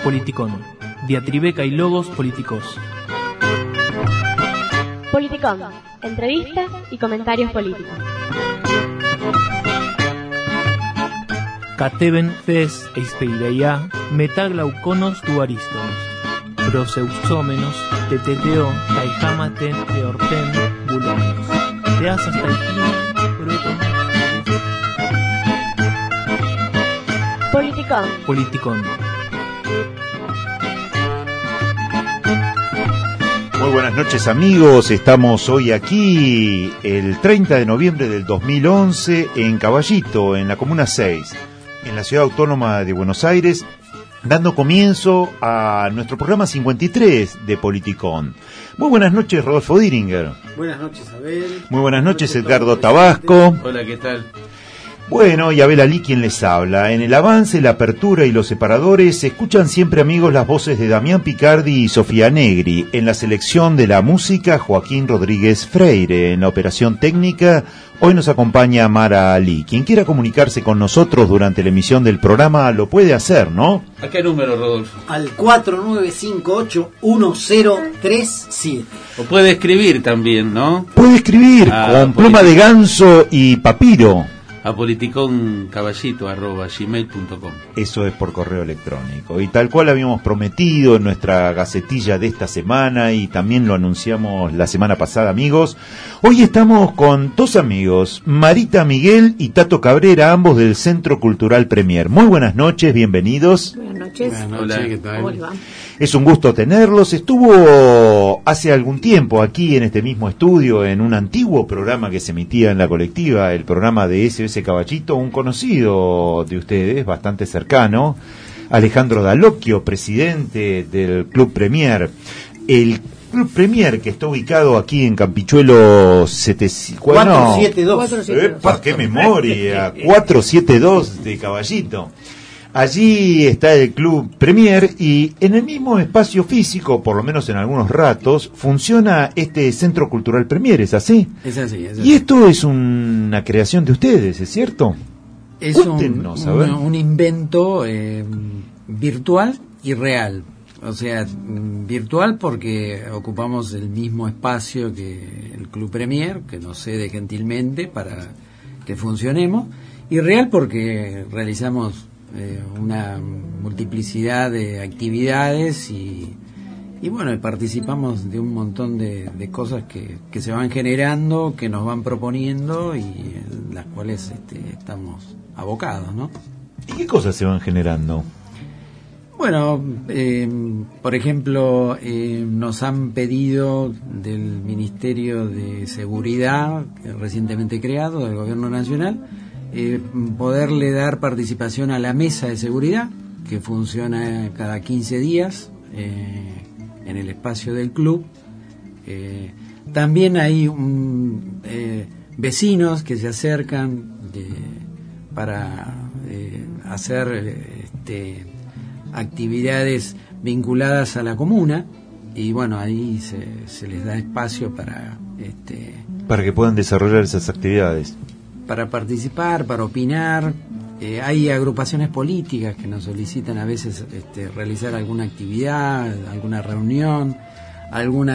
Politicón. Diatribeca y logos políticos. Politicón. Entrevistas y comentarios políticos. Cateben fes eispeireia metaglauconos duaristos. Proseusómenos teteteo taijamaten eorten bulonos. Teasas taijin broton. Politicón. Politicón. Muy buenas noches, amigos. Estamos hoy aquí el 30 de noviembre del 2011 en Caballito, en la Comuna 6, en la Ciudad Autónoma de Buenos Aires, dando comienzo a nuestro programa 53 de Politicón. Muy buenas noches, Rodolfo Diringer. Buenas noches, Abel. Muy buenas noches, Edgardo Tabasco. Hola, ¿qué tal? Bueno, y Abel Ali quien les habla. En el avance, la apertura y los separadores se escuchan siempre, amigos, las voces de Damián Picardi y Sofía Negri. En la selección de la música, Joaquín Rodríguez Freire. En la operación técnica, hoy nos acompaña Mara Ali. Quien quiera comunicarse con nosotros durante la emisión del programa lo puede hacer, ¿no? ¿A qué número, Rodolfo? Al 4958-1037. O puede escribir también, ¿no? Puede escribir con pluma de ganso y papiro. A politiconcaballito@gmail.com. Eso es por correo electrónico. Y tal cual habíamos prometido en nuestra gacetilla de esta semana, y también lo anunciamos la semana pasada, amigos, hoy estamos con dos amigos, Marita Miguel y Tato Cabrera, ambos del Centro Cultural Premier. Muy buenas noches, bienvenidos. Buenas noches. Hola, ¿qué tal? ¿Cómo les va? Es un gusto tenerlos. Estuvo hace algún tiempo aquí en este mismo estudio, en un antiguo programa que se emitía en la colectiva, el programa de SOS Caballito, un conocido de ustedes, bastante cercano, Alejandro Dalocchio, presidente del Club Premier. El Club Premier, que está ubicado aquí en Campichuelo 472. ¡Epa, qué memoria! 472 de Caballito. Allí está el Club Premier, y en el mismo espacio físico, por lo menos en algunos ratos, funciona este Centro Cultural Premier, ¿es así? Es así. Y esto es una creación de ustedes, ¿es cierto? Es Cuéntenos, a ver. un invento virtual y real. O sea, virtual porque ocupamos el mismo espacio que el Club Premier, que nos cede gentilmente para que funcionemos, y real porque realizamos una multiplicidad de actividades y bueno, participamos de un montón de cosas que se van generando, que nos van proponiendo y en las cuales estamos abocados, ¿no? ¿Y qué cosas se van generando? Bueno, por ejemplo, nos han pedido del Ministerio de Seguridad, recientemente creado, del Gobierno Nacional, poderle dar participación a la mesa de seguridad, que funciona cada 15 días en el espacio del club. También hay vecinos que se acercan para hacer actividades vinculadas a la comuna, y bueno, ahí se les da espacio para que puedan desarrollar esas actividades, para participar, para opinar. Hay agrupaciones políticas que nos solicitan a veces realizar alguna actividad, alguna reunión, algún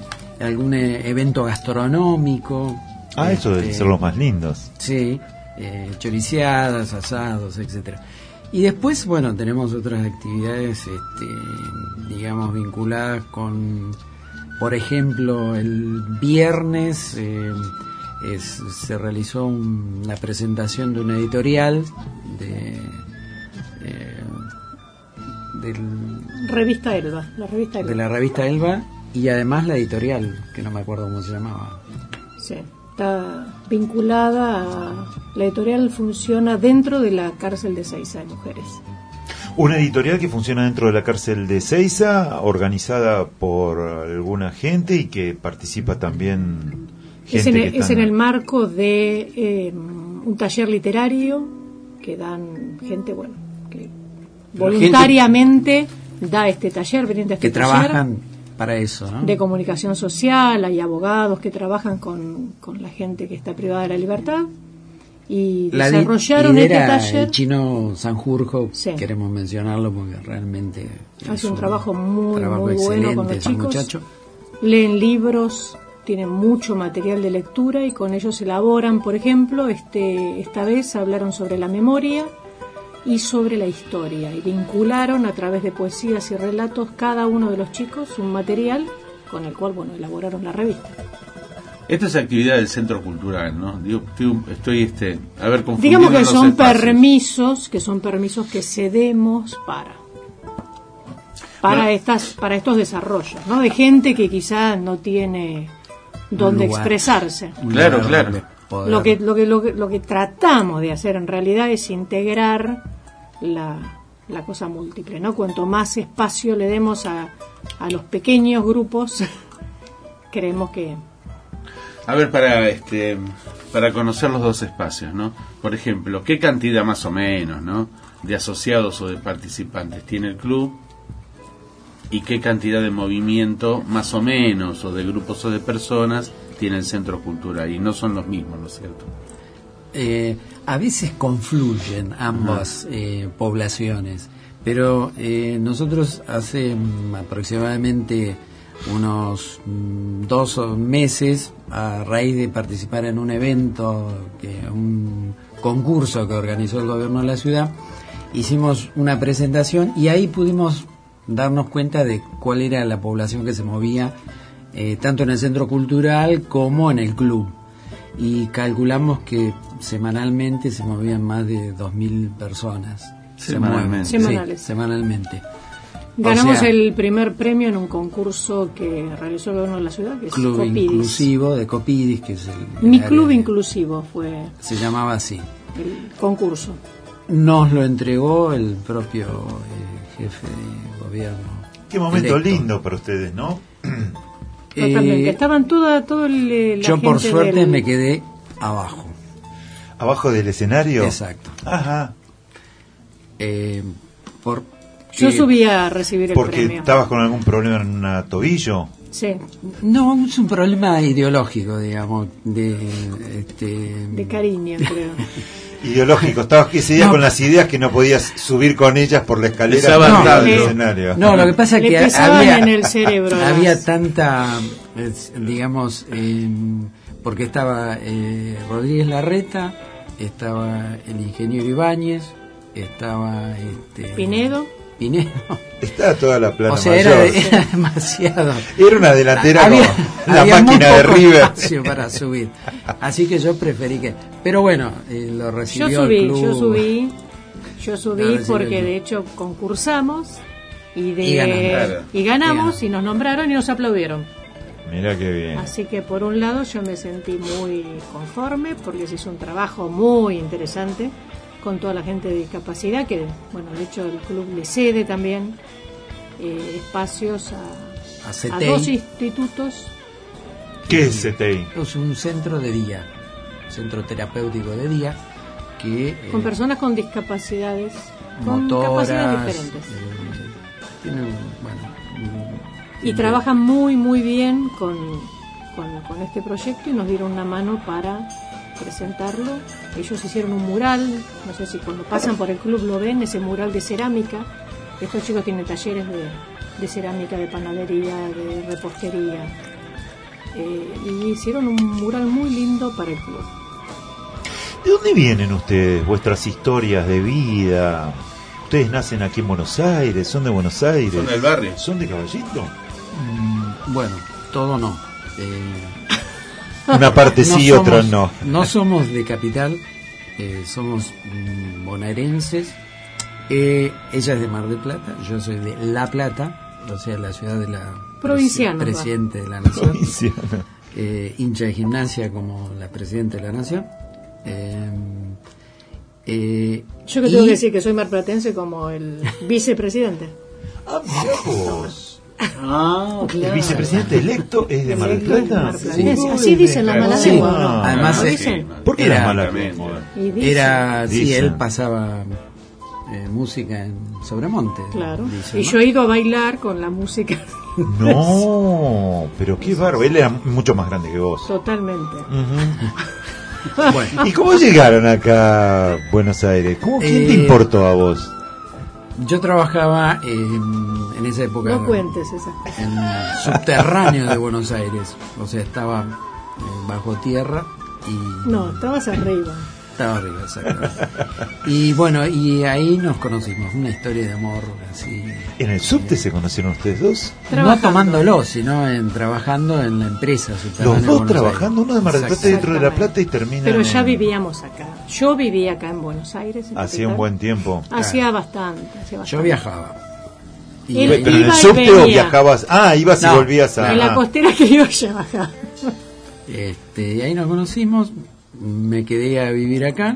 evento gastronómico. Eso deben ser los más lindos. Sí, choriciadas, asados, etcétera. Y después, bueno, tenemos otras actividades, digamos, vinculadas con, por ejemplo, el viernes se realizó una presentación de una editorial de Revista Elba, de la revista Elba, y además la editorial, que no me acuerdo cómo se llamaba. Sí, está vinculada la editorial, funciona dentro de la cárcel de Ezeiza de mujeres. Una editorial que funciona dentro de la cárcel de Ezeiza, organizada por alguna gente y que participa también. Es en el marco de un taller literario que dan gente, bueno, que voluntariamente da este taller, veniente a este que taller, trabajan para eso, ¿no? De comunicación social. Hay abogados que trabajan con la gente que está privada de la libertad, y desarrollaron este taller. El chino Sanjurjo, Sí. queremos mencionarlo porque realmente Hace es un trabajo muy bueno excelente con los ese chicos. muchacho. Leen libros, tienen mucho material de lectura y con ellos elaboran, por ejemplo, esta vez hablaron sobre la memoria y sobre la historia y vincularon a través de poesías y relatos cada uno de los chicos un material con el cual, bueno, elaboraron la revista. Esta es actividad del Centro Cultural, ¿no? Digo, estoy a ver, confundiendo Digamos que los son espacios. permisos que cedemos para estos desarrollos, ¿no? De gente que quizás no tiene donde lugar. expresarse. Claro, Un lugar claro. donde poder- Lo que tratamos de hacer en realidad es integrar la cosa múltiple, ¿no? Cuanto más espacio le demos a los pequeños grupos, creemos que... A ver, para conocer los dos espacios, ¿no? Por ejemplo, ¿qué cantidad más o menos, ¿no?, de asociados o de participantes tiene el club? ¿Y qué cantidad de movimiento más o menos, o de grupos o de personas, tiene el Centro Cultural? Y no son los mismos, ¿no es cierto? A veces confluyen ambas poblaciones, pero nosotros hace aproximadamente unos 2 meses, a raíz de participar en un evento, un concurso que organizó el gobierno de la ciudad, hicimos una presentación y ahí pudimos darnos cuenta de cuál era la población que se movía tanto en el centro cultural como en el club, y calculamos que semanalmente se movían más de 2.000 personas. Semanalmente. Se mueven, Semanales. sí, semanalmente. Ganamos O sea, el primer premio en un concurso que realizó el gobierno de la ciudad, que es club Copidis. inclusivo de Copidis, que es el Mi área club de- inclusivo fue se llamaba así. el concurso. Nos lo entregó el propio jefe de gobierno. Qué momento electo. lindo para ustedes, ¿no? Totalmente. Estaban la Yo por gente suerte del- me quedé abajo. Abajo del escenario. Exacto. Ajá. Yo subí a recibir el Porque premio. estabas con algún problema en un tobillo. Sí, No, es un problema ideológico, digamos, de cariño, creo. Ideológico, estabas ese día No. con las ideas que no podías subir con ellas por la escalera Estaba del andando. escenario. No, lo que pasa es Le que pesaban había, en el cerebro había las- tanta, digamos, porque estaba Rodríguez Larreta, estaba el ingeniero Ibáñez, estaba Pinedo. Estaba toda la plana O sea, mayor. era demasiado. Era una delantera Había- como la había muy máquina de poco River. espacio para subir. Así que yo preferí que. Pero bueno, lo recibió Yo el club. yo Lo subí recibió porque el de hecho concursamos y Claro. ganamos Y y nos nombraron y nos aplaudieron. Mira qué bien. Así que por un lado yo me sentí muy conforme porque se hizo un trabajo muy interesante con toda la gente de discapacidad, que bueno, de hecho el club le cede también espacios A a CETEI. 2 institutos. ¿Qué es CTI? Es un centro de día, centro terapéutico de día, que Con personas con discapacidades, con motoras, capacidades diferentes. tienen, Y trabajan muy, muy bien con este proyecto y nos dieron una mano para presentarlo. Ellos hicieron un mural, no sé si cuando pasan por el club lo ven, ese mural de cerámica. Estos chicos tienen talleres de cerámica, de panadería, de repostería. Y hicieron un mural muy lindo para el club. ¿De dónde vienen ustedes? Vuestras historias de vida. Ustedes nacen aquí en Buenos Aires, son de Buenos Aires. Son del barrio. ¿Son de Caballito? bueno, todo no. Una parte sí, somos- otra no. No somos de capital, somos bonaerenses. Ella es de Mar del Plata, yo soy de La Plata, o sea, la ciudad de la Provincianos, presidente de la nación. Provinciano. Hincha de gimnasia como la presidenta de la nación. Yo que tengo que decir que soy marplatense como el vicepresidente. Ah, mirá vos. Ah, ¿El vicepresidente electo es de Mar del Plata? Marplatense. Así dicen la mala Sí. lengua, ¿no? Además, ¿No sí. dicen? ¿Por qué Era- la mala Exactamente. lengua? Y dicen. Era, sí, Dicen. él pasaba música en Sobremonte. Claro. dicen, Y ¿no? yo he ido a bailar con la música No, pero qué bárbaro. Él era mucho más grande que vos. totalmente. Ujú. Bueno, ¿Y cómo llegaron acá a Buenos Aires? ¿Quién te importó a vos? yo trabajaba en esa época No cuentes esas cosas. en el subterráneo de Buenos Aires, o sea, estaba bajo tierra y No, estabas arriba. estaba arriba, exactamente. Y bueno, y ahí nos conocimos, una historia de amor así. ¿En el subte se conocieron ustedes dos? No Trabajando. tomándolo, sino trabajando en la empresa subterránea. Los de dos Buenos trabajando, Aires. uno de Mar del Plata y otro de La Plata y terminan Pero ya en- vivíamos acá. Yo vivía acá en Buenos Aires. en Hacía capital. un buen tiempo. Hacía bastante. Yo viajaba. Y Él Pero en iba el y subte o venía. viajabas... ibas y No, volvías a... En la costera que yo ya bajaba. y ahí nos conocimos, me quedé a vivir acá.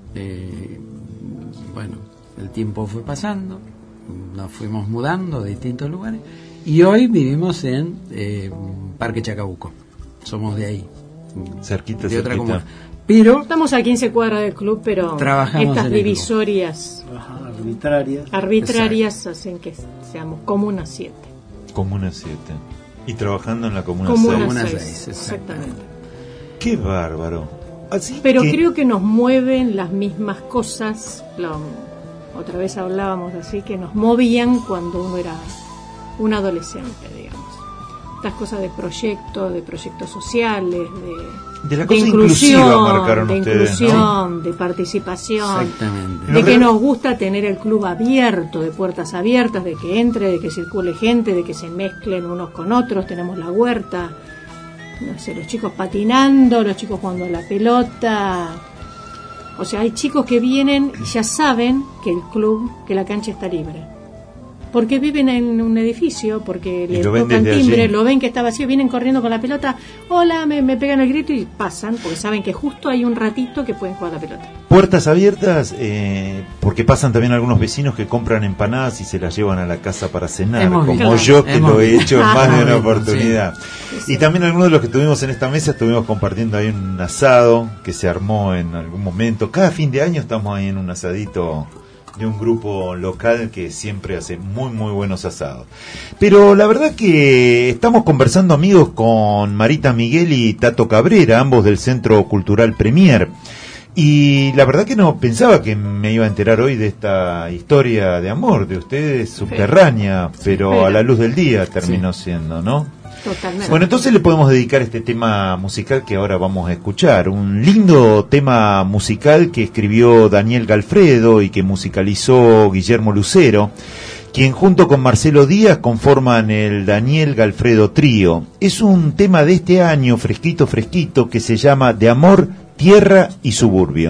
Bueno, el tiempo fue pasando, nos fuimos mudando de distintos lugares y hoy vivimos en Parque Chacabuco. Somos de ahí, Cerquita, de otra cerquita. comuna. Pero Estamos a 15 cuadras del club, pero Trabajamos estas en el club. divisorias arbitrarias hacen que seamos Comuna 7. Comuna 7. Y trabajando en la Comuna Comuna 6. Comuna 6, 6, exactamente. Qué bárbaro. Así Pero que... creo que nos mueven las mismas cosas. Otra vez hablábamos así, que nos movían cuando uno era un adolescente, digamos. Estas cosas de proyectos sociales, De la cosa inclusiva marcaron de ustedes, inclusión, de participación. exactamente. De que nos gusta tener el club abierto, de puertas abiertas, de que entre, de que circule gente, de que se mezclen unos con otros. Tenemos la huerta, no sé, los chicos patinando, los chicos jugando a la pelota. O sea, hay chicos que vienen y ya saben que el club, que la cancha está libre. Porque viven en un edificio, porque Y les lo ven tocan desde timbre, allí. lo ven que está vacío, vienen corriendo con la pelota, hola, me pegan el grito y pasan, porque saben que justo hay un ratito que pueden jugar a la pelota. Puertas abiertas, porque pasan también algunos vecinos que compran empanadas y se las llevan a la casa para cenar, Hemos como visto. yo que Hemos lo he visto. hecho en más de una Sí. oportunidad. Y también algunos de los que estuvimos en esta mesa estuvimos compartiendo ahí un asado que se armó en algún momento. Cada fin de año estamos ahí en un asadito de un grupo local que siempre hace muy muy buenos asados. Pero la verdad que estamos conversando, amigos, con Marita Miguel y Tato Cabrera, ambos del Centro Cultural Premier. Y la verdad que no pensaba que me iba a enterar hoy de esta historia de amor de ustedes subterránea, pero a la luz del día terminó siendo, ¿no? Totalmente. Bueno, entonces le podemos dedicar este tema musical que ahora vamos a escuchar. Un lindo tema musical que escribió Daniel Galfredo y que musicalizó Guillermo Lucero, quien junto con Marcelo Díaz conforman el Daniel Galfredo Trío. Es un tema de este año, fresquito, fresquito, que se llama De Amor, Tierra y Suburbio.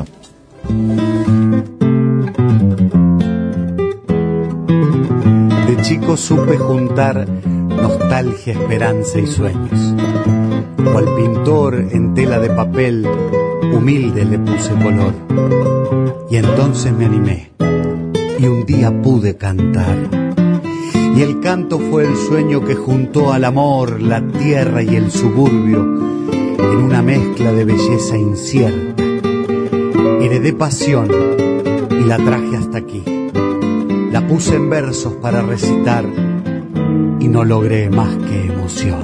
De chico supe juntar nostalgia, esperanza y sueños. Cual pintor en tela de papel, humilde le puse color. Y entonces me animé, y un día pude cantar. Y el canto fue el sueño que juntó al amor, la tierra y el suburbio, en una mezcla de belleza incierta. Heredé pasión y la traje hasta aquí. La puse en versos para recitar y no logré más que emoción.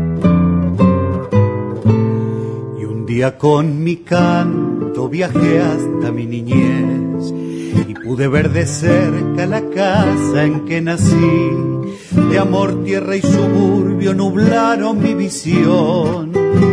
Y un día con mi canto viajé hasta mi niñez y pude ver de cerca la casa en que nací. De amor, tierra y suburbio nublaron mi visión.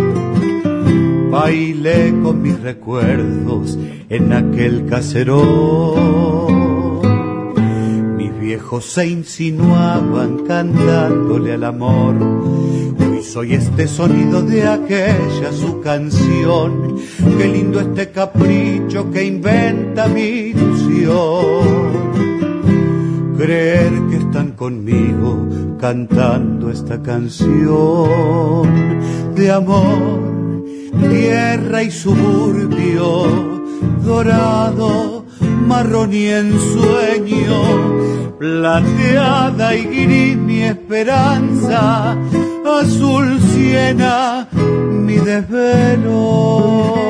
Bailé con mis recuerdos en aquel caserón. Mis viejos se insinuaban cantándole al amor. Hoy soy este sonido de aquella su canción. Qué lindo este capricho que inventa mi ilusión. Creer que están conmigo cantando esta canción de amor, tierra y suburbio, dorado, marrón y ensueño, plateada y gris mi esperanza, azul siena mi desvelo.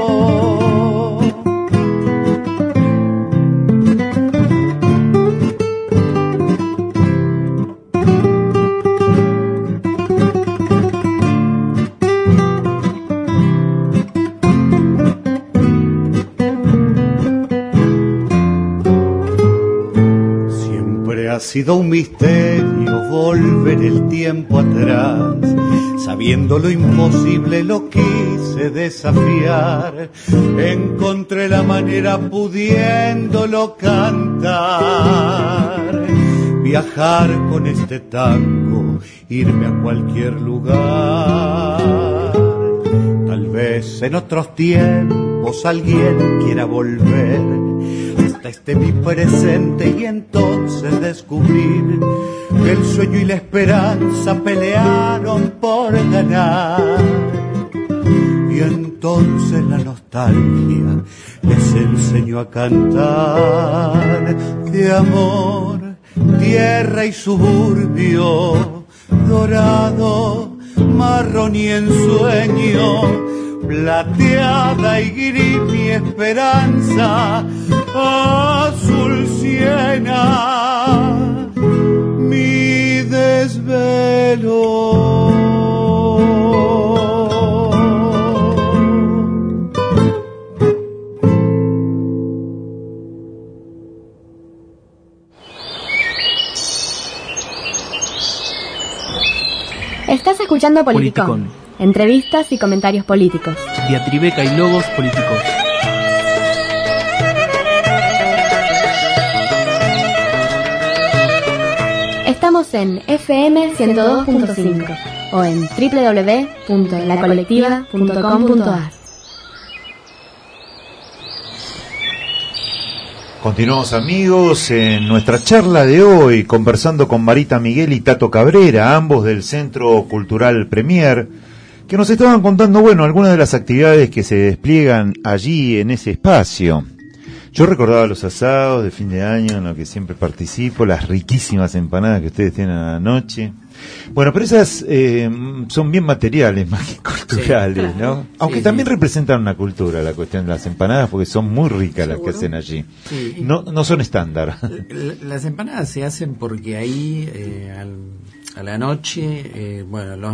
ha sido un misterio volver el tiempo atrás. Sabiendo lo imposible lo quise desafiar. Encontré la manera pudiéndolo cantar. Viajar con este tango, irme a cualquier lugar. Tal vez en otros tiempos alguien quiera volver hasta este mi presente y entonces descubrir que el sueño y la esperanza pelearon por ganar. Y entonces la nostalgia les enseñó a cantar de amor, tierra y suburbio, dorado, marrón y ensueño, plateada y gris mi esperanza, azul siena mi desvelo. Estás escuchando Politicón. Entrevistas y comentarios políticos. Diatribeca y logos políticos. Estamos en FM 102.5 o en www.lacolectiva.com.ar. Continuamos, amigos, en nuestra charla de hoy, conversando con Marita Miguel y Tato Cabrera, ambos del Centro Cultural Premier, que nos estaban contando, bueno, algunas de las actividades que se despliegan allí en ese espacio. Yo recordaba los asados de fin de año en los que siempre participo, las riquísimas empanadas que ustedes tienen a la noche. Bueno, pero esas son bien materiales más que culturales, sí, ¿no? Aunque sí, también representan una cultura, la cuestión de las empanadas, porque son muy ricas las que hacen allí. Sí. No son estándar. Las empanadas se hacen porque ahí a la noche, bueno, los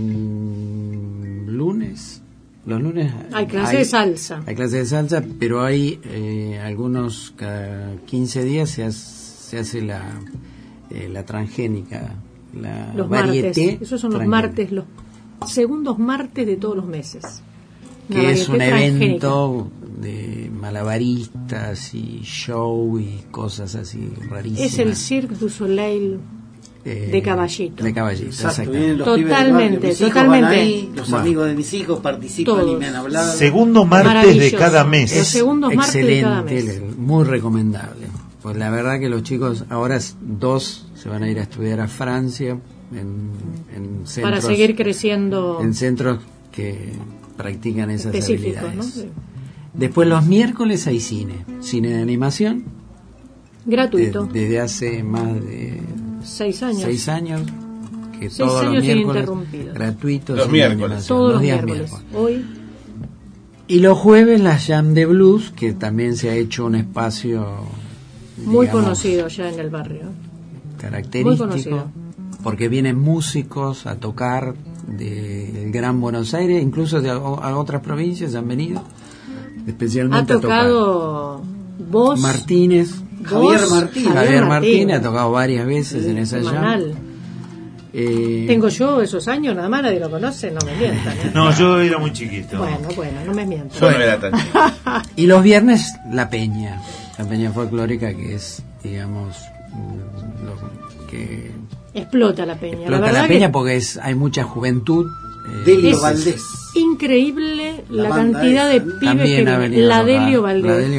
lunes hay clase de salsa. Hay clase de salsa, pero hay algunos, cada 15 días se hace la transgénica, los varieté. Martes, esos son los martes, los segundos martes de todos los meses. Que es un evento de malabaristas y show y cosas así rarísimas. Es el Cirque du Soleil de Caballito. De Caballito, exacto. Totalmente. Ahí, los amigos de mis hijos participan todos. Y me han hablado. Segundo martes de cada mes. Los segundos martes de cada mes. Muy recomendable. Pues la verdad que los chicos, ahora 2 se van a ir a estudiar a Francia en centros, para seguir creciendo en centros que practican esas habilidades, ¿no? Sí. Después los miércoles hay cine de animación gratuito desde hace más de 6 años. 6 años que 6 todos años los miércoles gratuitos. Los miércoles. Todos los miércoles. Hoy. Y los jueves la Jam de Blues, que también se ha hecho un espacio muy conocido ya en el barrio. Característico, porque vienen músicos a tocar del Gran Buenos Aires, incluso de a otras provincias han venido, especialmente ha tocado vos, Martínez, Javier Martínez ha tocado varias veces en esa jam. Tengo yo esos años, nada más nadie lo conoce, no me mientan. No, yo era muy chiquito. Bueno, no me mientan. Yo no era tan chiquito. Y los viernes la peña folclórica, que es, digamos, lo que explota la peña. Explota la peña porque hay mucha juventud. Delio Valdés. Increíble la cantidad de pibes que vienen. La Delio Valdés.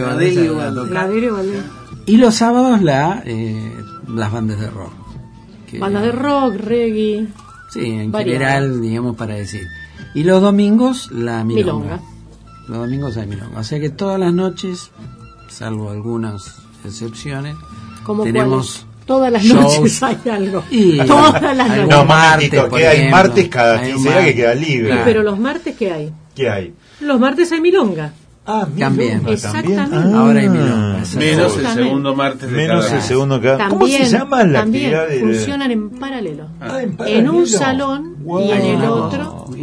Y los sábados las bandas de rock. Bandas de rock, reggae. Sí, en general, digamos, para decir. Y los domingos la milonga. Los domingos hay milonga. O sea que todas las noches, salvo algunas excepciones, como tenemos todas las shows. Noches hay algo. Todas las noches. No, martes, que hay martes cada 15 días que queda libre. Claro. Pero los martes, ¿qué hay? ¿Qué hay? Los martes hay milonga. También. Exactamente. Ahora hay milonga. Menos el segundo martes de cada mes. ¿Cómo se llama la actividad? Funcionan en paralelo. En un salón y en el otro.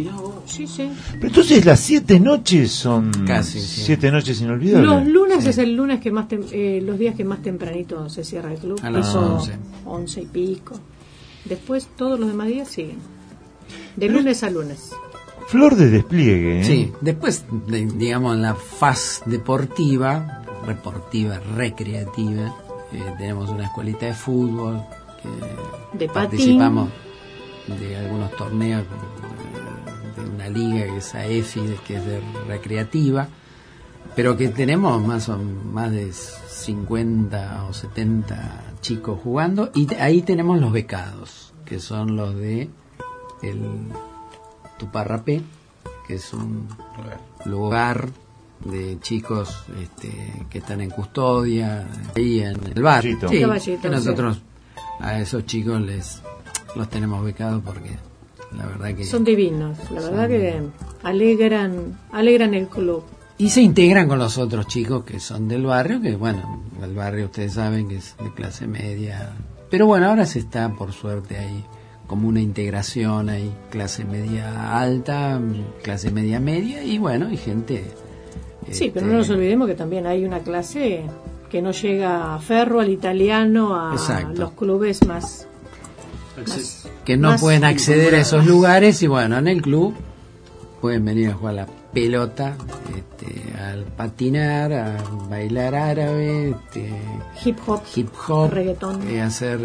Sí, sí. Pero entonces las 7 noches son casi 7 noches inolvidables. Los lunes es el lunes que más los días que más tempranito se cierra el club. A las Eso, 11. 11 y pico. Después todos los demás días siguen. De lunes a lunes. Flor de despliegue, ¿eh? Sí, después, digamos, en la faz deportiva, recreativa, tenemos una escuelita de fútbol, que de participamos de algunos torneos de una liga que es AEFI, que es de recreativa, pero que tenemos más de 50 o 70 chicos jugando, y ahí tenemos los becados, que son los de el Tuparrapé, que es un lugar de chicos que están en custodia ahí en el barrio. Sí, que nosotros a esos chicos los tenemos becados porque la verdad que son divinos, la verdad que alegran el club. Y se integran con los otros chicos que son del barrio, que bueno, el barrio ustedes saben que es de clase media, pero bueno, ahora se está por suerte ahí como una integración, hay clase media alta, clase media media, y bueno, hay gente... Sí, pero no nos olvidemos que también hay una clase que no llega a Ferro, al italiano, a los clubes más que no pueden acceder a esos lugares, y bueno, en el club pueden venir a jugar la pelota, al patinar, a bailar árabe, hip hop, reggaetón, hacer...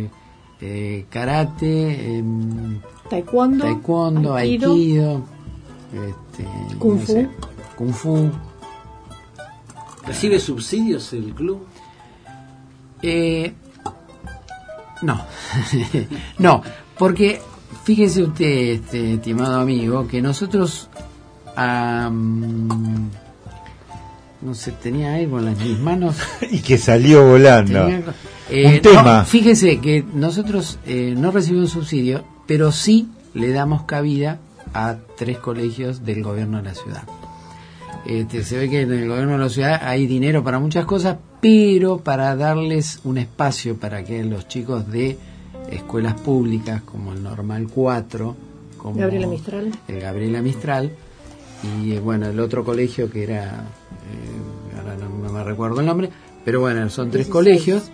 karate, taekwondo, aikido, kung fu. ¿Recibe subsidios el club? No, no, porque fíjese usted, estimado amigo, que nosotros no sé, tenía algo en mis manos y que salió volando. Un tema. No, fíjese que nosotros no recibimos subsidio, pero sí le damos cabida a 3 colegios del gobierno de la ciudad. Se ve que en el gobierno de la ciudad hay dinero para muchas cosas, pero para darles un espacio para que los chicos de escuelas públicas como el Normal 4, como Gabriela Mistral, el Gabriela Mistral, y bueno, el otro colegio que era, ahora no me recuerdo el nombre, pero bueno, son 3 colegios,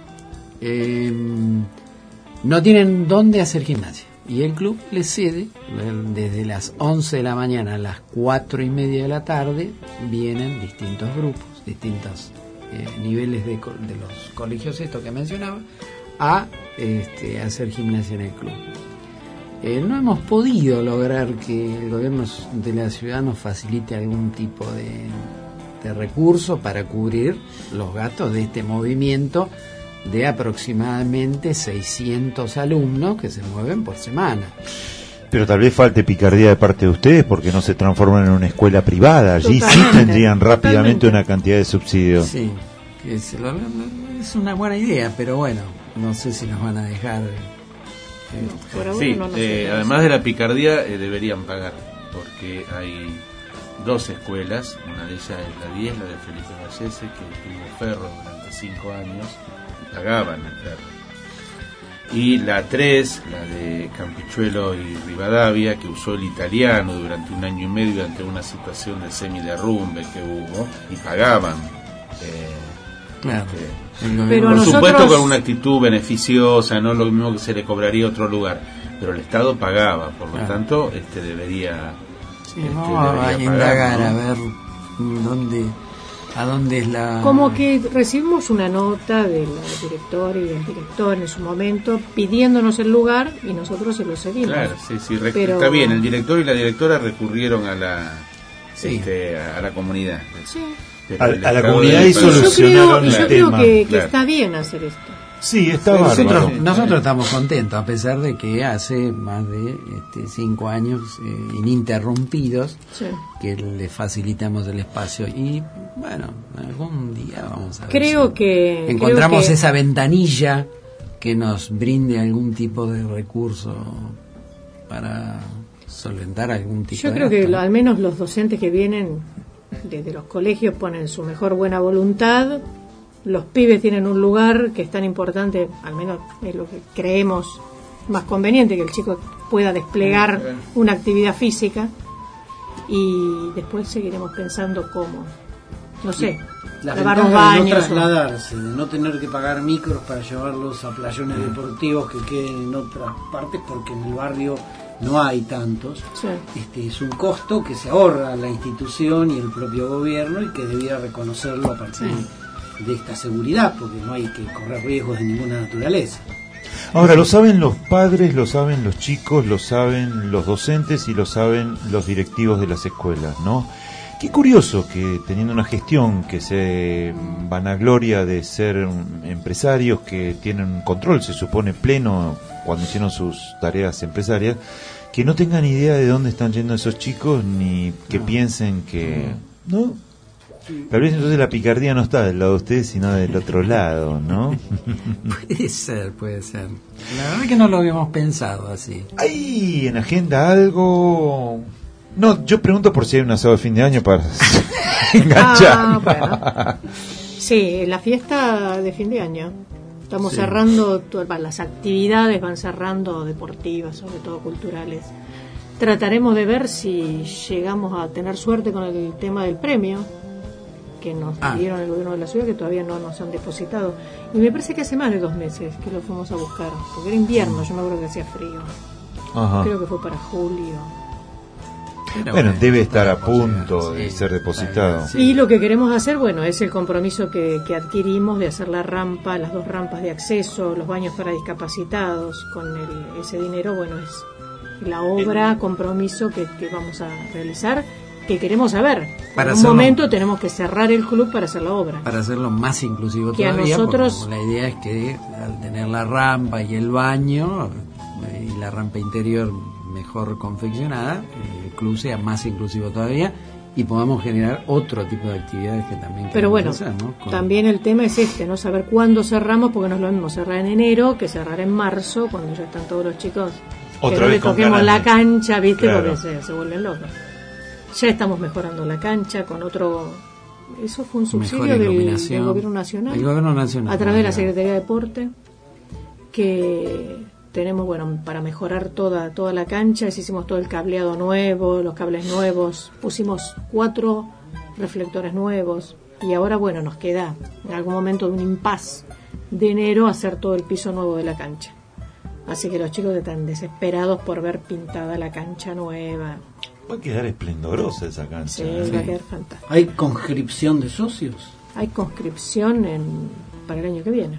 no tienen dónde hacer gimnasia, y el club les cede desde las 11 de la mañana a las 4:30 de la tarde. Vienen distintos grupos, distintos niveles de los colegios estos que mencionaba, a hacer gimnasia en el club. No hemos podido lograr que el gobierno de la ciudad nos facilite algún tipo de recurso para cubrir los gastos de este movimiento de aproximadamente 600 alumnos que se mueven por semana. Pero tal vez falte picardía de parte de ustedes porque no se transforman en una escuela privada. Allí sí tendrían rápidamente una cantidad de subsidios. Sí, es una buena idea, pero bueno, no sé si nos van a dejar. Sí, además de la picardía deberían pagar, porque hay 2 escuelas, una de ellas es la 10, la de Felipe Vallese, que tuvo Ferro durante 5 años, y pagaban el Ferro. Y la 3, la de Campichuelo y Rivadavia, que usó el italiano durante 1 año y medio ante una situación de semiderrumbe que hubo, y pagaban. Claro. Pero por supuesto con una actitud beneficiosa, no lo mismo que se le cobraría a otro lugar, pero el Estado pagaba, por lo tanto debería, vamos a indagar, a ver a dónde es la... Como que recibimos una nota del director y del director en su momento pidiéndonos el lugar y nosotros se lo cedimos. Claro, sí, pero... está bien, el director y la directora recurrieron a la a la comunidad. Sí. A la comunidad y solucionaron el tema. Yo creo que está bien hacer esto. Sí, está bárbaro. Nosotros estamos contentos, a pesar de que hace más de 5 años ininterrumpidos que le facilitamos el espacio. Y bueno, algún día vamos a ver si encontramos esa ventanilla que nos brinde algún tipo de recurso para solventar algún tipo de... Yo creo que al menos los docentes que vienen desde los colegios ponen su mejor buena voluntad. Los pibes tienen un lugar que es tan importante, al menos es lo que creemos más conveniente, que el chico pueda desplegar una actividad física. y después seguiremos pensando cómo, no sé, la lavar los ventaja de no baños. trasladarse, de no tener que pagar micros para llevarlos a playones deportivos que queden en otras partes, porque en el barrio no hay tantos. Sí. Es un costo que se ahorra la institución y el propio gobierno, y que debiera reconocerlo a partir de esta seguridad, porque no hay que correr riesgos de ninguna naturaleza. Ahora, lo saben los padres, lo saben los chicos, lo saben los docentes y lo saben los directivos de las escuelas, ¿no? Qué curioso que teniendo una gestión que se vanagloria de ser empresarios que tienen un control, se supone, pleno cuando hicieron sus tareas empresarias, que no tengan idea de dónde están yendo esos chicos, ni que piensen que... ¿no? Tal vez entonces la picardía no está del lado de ustedes, sino del otro lado, ¿no? Puede ser. La verdad es que no lo habíamos pensado así. ¿Hay en agenda algo? No, yo pregunto por si hay un asado de fin de año para enganchar. Bueno. Sí, la fiesta de fin de año. Estamos cerrando, las actividades van cerrando, deportivas, sobre todo culturales. Trataremos de ver si llegamos a tener suerte con el tema del premio que nos dieron el gobierno de la ciudad, que todavía no nos han depositado. Y me parece que hace más de 2 meses que lo fuimos a buscar, porque era invierno, yo me acuerdo que hacía frío. Ajá. Creo que fue para julio. Pero bueno, debe estar a punto de ser depositado. Y lo que queremos hacer, bueno, es el compromiso que adquirimos de hacer la rampa, las 2 rampas de acceso, los baños para discapacitados. Con ese dinero, bueno, es la obra, compromiso que vamos a realizar, que queremos saber. En un momento tenemos que cerrar el club para hacer la obra. Para hacerlo más inclusivo que todavía, a nosotros, la idea es que al tener la rampa y el baño, y la rampa interior mejor confeccionada, el club sea más inclusivo todavía y podamos generar otro tipo de actividades que también pero bueno, hacer, ¿no? También el tema es no saber cuándo cerramos, porque no es lo mismo cerrar en enero que cerrar en marzo, cuando ya están todos los chicos. Otra que no vez le con toquemos la cancha, ¿viste? Claro. Porque se vuelven locos. Ya estamos mejorando la cancha con otro... Eso fue un subsidio del Gobierno Nacional. El Gobierno Nacional. A través de la Secretaría de Deporte, que tenemos, bueno, para mejorar toda la cancha, hicimos todo el cableado nuevo, los cables nuevos, pusimos 4 reflectores nuevos, y ahora, bueno, nos queda en algún momento de un impasse de enero hacer todo el piso nuevo de la cancha. Así que los chicos están desesperados por ver pintada la cancha nueva. Va a quedar esplendorosa esa cancha. Sí, va a quedar fantástica. ¿Hay conscripción de socios? Hay conscripción para el año que viene.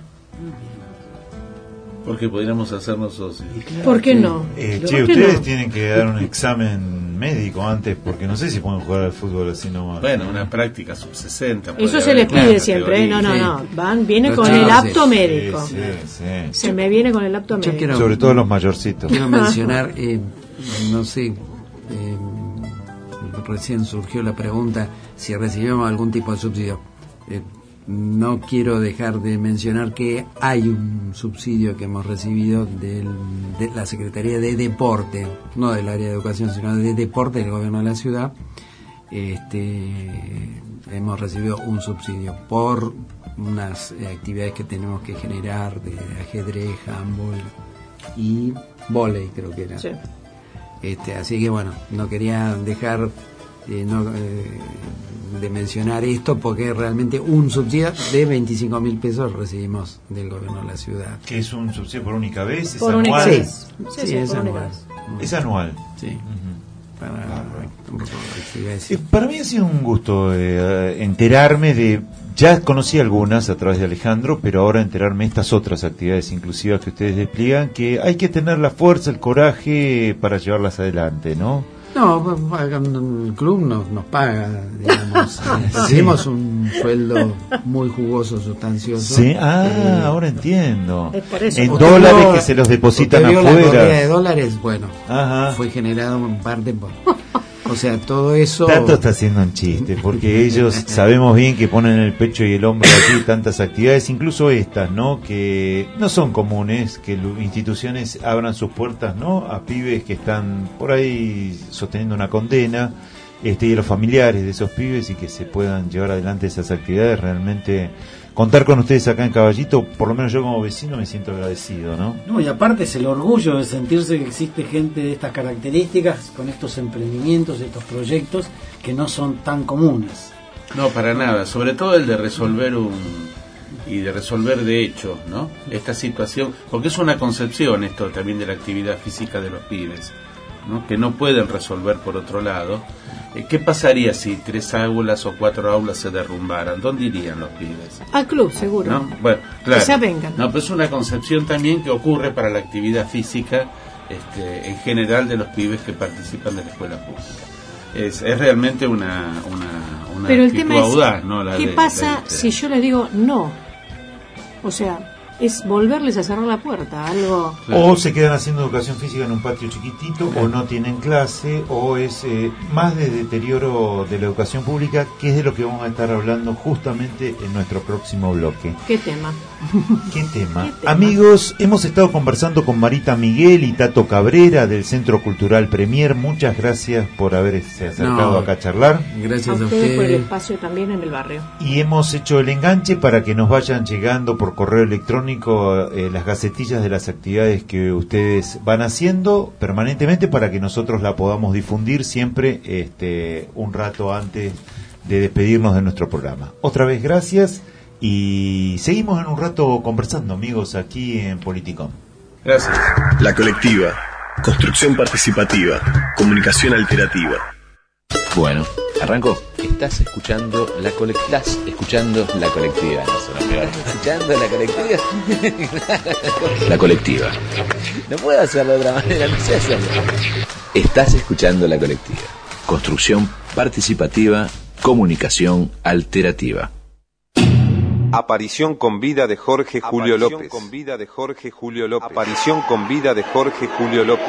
Porque podríamos hacernos socios. ¿Por qué no? Ustedes tienen que dar un examen médico antes, porque no sé si pueden jugar al fútbol así nomás. Bueno, una práctica sub-60. Eso se les pide siempre, No. Viene con el apto médico. Sí. Se me viene con el apto médico. Sobre todo los mayorcitos. Quiero mencionar, no sé, recién surgió la pregunta si recibimos algún tipo de subsidio. No quiero dejar de mencionar que hay un subsidio que hemos recibido de la Secretaría de Deporte, no del área de educación, sino de deporte del gobierno de la ciudad. Hemos recibido un subsidio por unas actividades que tenemos que generar de ajedrez, handball y vóley, creo que era. Sí. Así que bueno, no quería dejar de mencionar esto, porque realmente un subsidio de 25.000 pesos recibimos del gobierno de la ciudad. ¿Que es un subsidio por única vez? ¿Es anual? Sí, es anual. Es anual. Sí. Para mí ha sido un gusto enterarme de... Ya conocí algunas a través de Alejandro, pero ahora enterarme de estas otras actividades inclusivas que ustedes despliegan, que hay que tener la fuerza, el coraje para llevarlas adelante, ¿no? No, el club nos paga, digamos. Recibimos un sueldo muy jugoso, sustancioso. Sí, ahora entiendo. Eso. En dólares que se los depositan afuera. La corrida de dólares, bueno, Ajá. Fue generado en parte por... O sea, todo eso... Tato está haciendo un chiste, porque ellos sabemos bien que ponen el pecho y el hombro aquí tantas actividades, incluso estas, ¿no? Que no son comunes, que instituciones abran sus puertas, ¿no? A pibes que están por ahí sosteniendo una condena, y a los familiares de esos pibes, y que se puedan llevar adelante esas actividades realmente contar con ustedes acá en Caballito, por lo menos yo como vecino me siento agradecido, ¿no? No, y aparte es el orgullo de sentirse que existe gente de estas características, con estos emprendimientos, estos proyectos que no son tan comunes. No, para nada, sobre todo el de resolver de hecho, ¿no? Esta situación, porque es una concepción esto también de la actividad física de los pibes, ¿no? Que no pueden resolver por otro lado. ¿Qué pasaría si 3 aulas o 4 aulas se derrumbaran? ¿Dónde irían los pibes? Al club, seguro. ¿No? Bueno, claro. Que se vengan. No, pero es una concepción también que ocurre para la actividad física en general de los pibes que participan de la escuela pública. Es realmente una pero el actitud tema es, audaz, ¿no? ¿qué pasa si yo les digo no? O sea, es volverles a cerrar la puerta, algo... O se quedan haciendo educación física en un patio chiquitito, o no tienen clase, o es más de deterioro de la educación pública, que es de lo que vamos a estar hablando justamente en nuestro próximo bloque. ¿Qué tema? ¿Qué tema? Amigos, hemos estado conversando con Marita Miguel y Tato Cabrera del Centro Cultural Premier. Muchas gracias por haberse acercado acá a charlar. Gracias a ustedes por el espacio también en el barrio. Y hemos hecho el enganche para que nos vayan llegando por correo electrónico las gacetillas de las actividades que ustedes van haciendo permanentemente para que nosotros la podamos difundir siempre un rato antes de despedirnos de nuestro programa. Otra vez gracias y seguimos en un rato conversando, amigos, aquí en Politicón. Gracias. La colectiva, construcción participativa, comunicación alternativa. Bueno, arranco. Estás escuchando la colectiva. Estás escuchando la colectiva. No suena peor. ¿Escuchando la colectiva? La colectiva. No puedo hacerlo de otra manera, no sé hacerlo. Estás escuchando la colectiva. Construcción participativa, comunicación alternativa. Aparición con vida de Jorge Julio López. Aparición con vida de Jorge Julio López.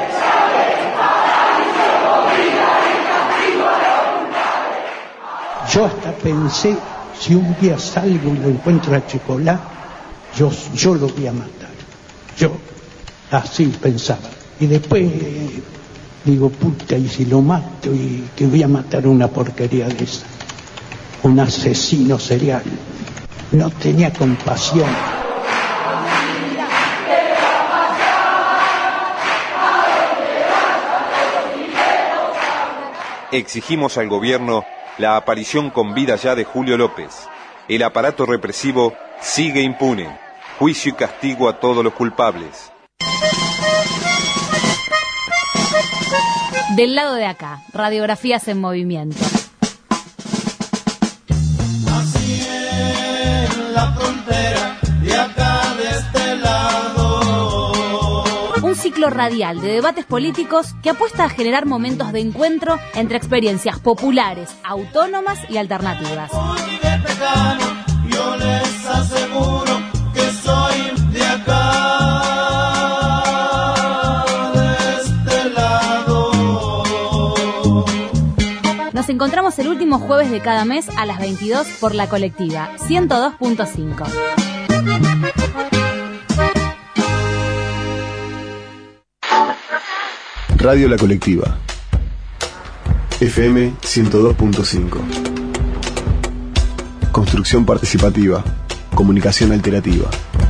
Yo hasta pensé, si un día salgo y lo encuentro a Chicolá, yo lo voy a matar. Yo así pensaba. Y después digo, puta, y si lo mato, y que voy a matar una porquería de esa. Un asesino serial. No tenía compasión. Exigimos al gobierno la aparición con vida ya de Julio López. El aparato represivo sigue impune. Juicio y castigo a todos los culpables. Del lado de acá, radiografías en movimiento. Así en la frontera, de acá de este lado. Un ciclo radial de debates políticos que apuesta a generar momentos de encuentro entre experiencias populares, autónomas y alternativas. Yo les aseguro que soy de acá, de este lado. Nos encontramos el último jueves de cada mes a las 22 por La Colectiva 102.5. Radio La Colectiva, FM 102.5. Construcción participativa, comunicación alternativa.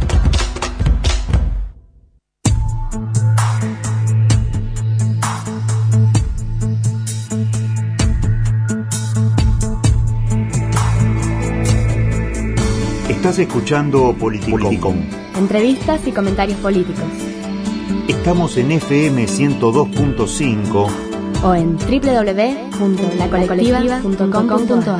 Estás escuchando Politicón. Entrevistas y comentarios políticos. Estamos en FM 102.5 o en www.lacolectiva.com.ar.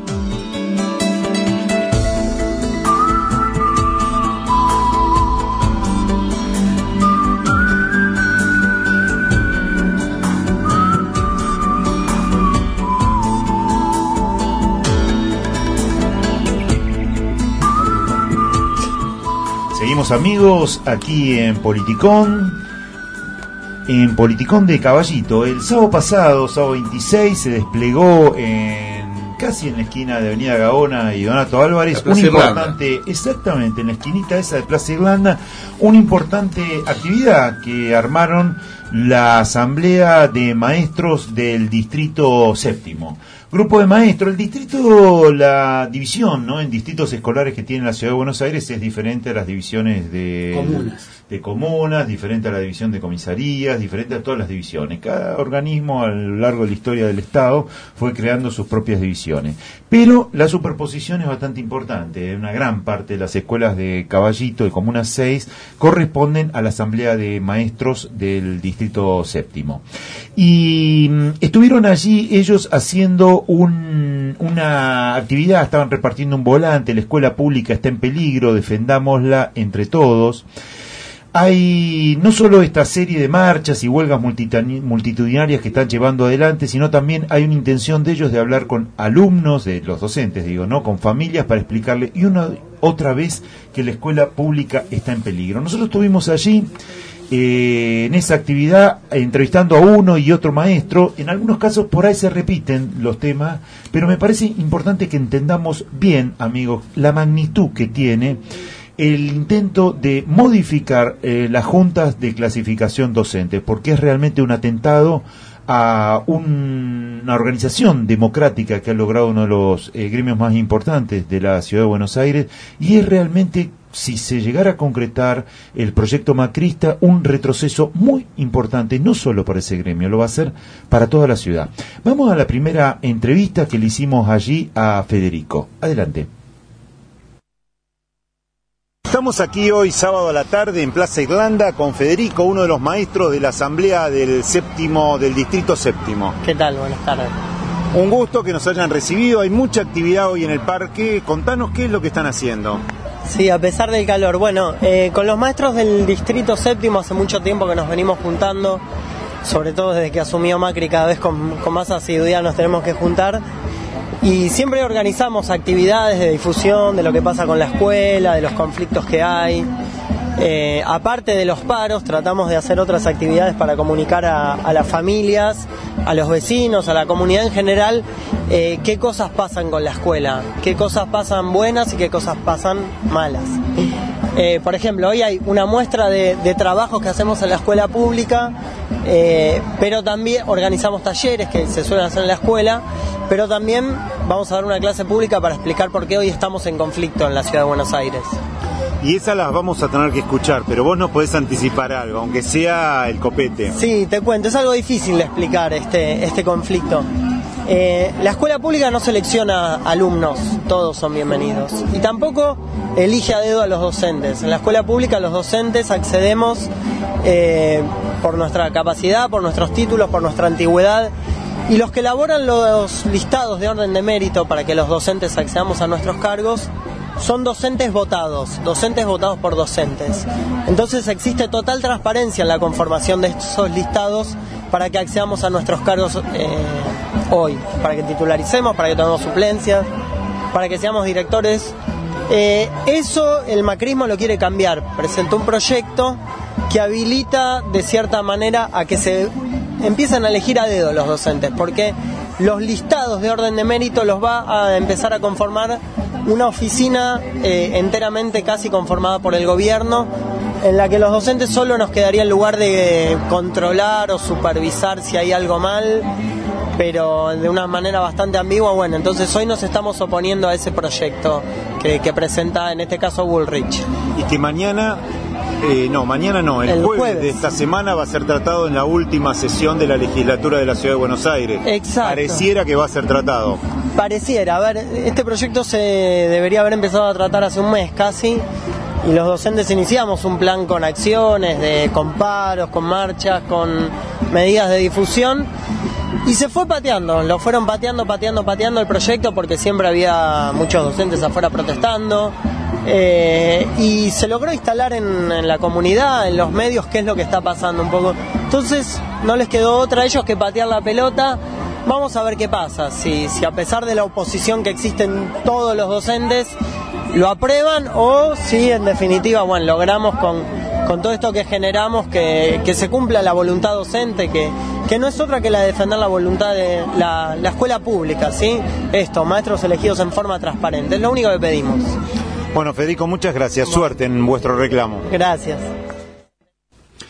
Seguimos, amigos, aquí en Politicón de Caballito. El sábado pasado, sábado 26, se desplegó casi en la esquina de Avenida Gaona y Donato Álvarez, una importante, exactamente en la esquinita esa de Plaza Irlanda, una importante actividad que armaron la Asamblea de Maestros del Distrito Séptimo. Grupo de maestros. El distrito, la división, ¿no?, en distritos escolares que tiene la Ciudad de Buenos Aires es diferente a las divisiones de comunas, diferente a la división de comisarías, diferente a todas las divisiones. Cada organismo a lo largo de la historia del Estado fue creando sus propias divisiones. Pero la superposición es bastante importante. Una gran parte de las escuelas de Caballito, de Comuna 6, corresponden a la Asamblea de Maestros del Distrito Séptimo. Y estuvieron allí ellos haciendo una actividad, estaban repartiendo un volante, la escuela pública está en peligro, defendámosla entre todos. Hay no solo esta serie de marchas y huelgas multitudinarias que están llevando adelante, sino también hay una intención de ellos de hablar con alumnos, de los docentes, digo, ¿no?, con familias, para explicarle y otra vez que la escuela pública está en peligro. Nosotros estuvimos allí en esa actividad entrevistando a uno y otro maestro. En algunos casos por ahí se repiten los temas, pero me parece importante que entendamos bien, amigos, la magnitud que tiene el intento de modificar las juntas de clasificación docente, porque es realmente un atentado a una organización democrática que ha logrado uno de los gremios más importantes de la Ciudad de Buenos Aires, y es realmente, si se llegara a concretar el proyecto macrista, un retroceso muy importante, no solo para ese gremio, lo va a ser para toda la ciudad. Vamos a la primera entrevista que le hicimos allí a Federico. Adelante. Estamos aquí hoy sábado a la tarde en Plaza Irlanda con Federico, uno de los maestros de la Asamblea del Distrito Séptimo. ¿Qué tal? Buenas tardes. Un gusto que nos hayan recibido, hay mucha actividad hoy en el parque. Contanos qué es lo que están haciendo. Sí, a pesar del calor. Bueno, con los maestros del Distrito Séptimo hace mucho tiempo que nos venimos juntando, sobre todo desde que asumió Macri, cada vez con más asiduidad nos tenemos que juntar. Y siempre organizamos actividades de difusión de lo que pasa con la escuela, de los conflictos que hay. Aparte de los paros, tratamos de hacer otras actividades para comunicar a las familias, a los vecinos, a la comunidad en general, qué cosas pasan con la escuela, qué cosas pasan buenas y qué cosas pasan malas. Por ejemplo, hoy hay una muestra de trabajos que hacemos en la escuela pública, pero también organizamos talleres que se suelen hacer en la escuela, pero también vamos a dar una clase pública para explicar por qué hoy estamos en conflicto en la Ciudad de Buenos Aires. Y esas las vamos a tener que escuchar, pero vos nos podés anticipar algo, aunque sea el copete. Sí, te cuento, es algo difícil de explicar este conflicto. La escuela pública no selecciona alumnos, todos son bienvenidos. Y tampoco elige a dedo a los docentes. En la escuela pública los docentes accedemos por nuestra capacidad, por nuestros títulos, por nuestra antigüedad. Y los que elaboran los listados de orden de mérito para que los docentes accedamos a nuestros cargos son docentes votados por docentes. Entonces existe total transparencia en la conformación de esos listados para que accedamos a nuestros cargos hoy, para que titularicemos, para que tomemos suplencias, para que seamos directores. Eso el macrismo lo quiere cambiar. Presentó un proyecto que habilita de cierta manera a que se empiezan a elegir a dedo los docentes, porque los listados de orden de mérito los va a empezar a conformar una oficina enteramente casi conformada por el gobierno, en la que los docentes solo nos quedaría el lugar de controlar o supervisar si hay algo mal, pero de una manera bastante ambigua. Bueno, entonces hoy nos estamos oponiendo a ese proyecto que presenta en este caso Bullrich. Y que mañana... el jueves de esta semana va a ser tratado en la última sesión de la legislatura de la Ciudad de Buenos Aires. Exacto. Pareciera que va a ser tratado. Pareciera, a ver, este proyecto se debería haber empezado a tratar hace un mes casi, y los docentes iniciamos un plan con acciones, con paros, con marchas, con medidas de difusión, y se fue pateando, lo fueron pateando el proyecto, porque siempre había muchos docentes afuera protestando. Y se logró instalar en la comunidad, en los medios, qué es lo que está pasando un poco. Entonces no les quedó otra a ellos que patear la pelota. Vamos a ver qué pasa, si a pesar de la oposición que existen todos los docentes lo aprueban, o si en definitiva, bueno, logramos con todo esto que generamos que se cumpla la voluntad docente, que no es otra que la de defender la voluntad de la escuela pública, ¿sí? Maestros elegidos en forma transparente, es lo único que pedimos. Bueno, Federico, muchas gracias. Suerte en vuestro reclamo. Gracias.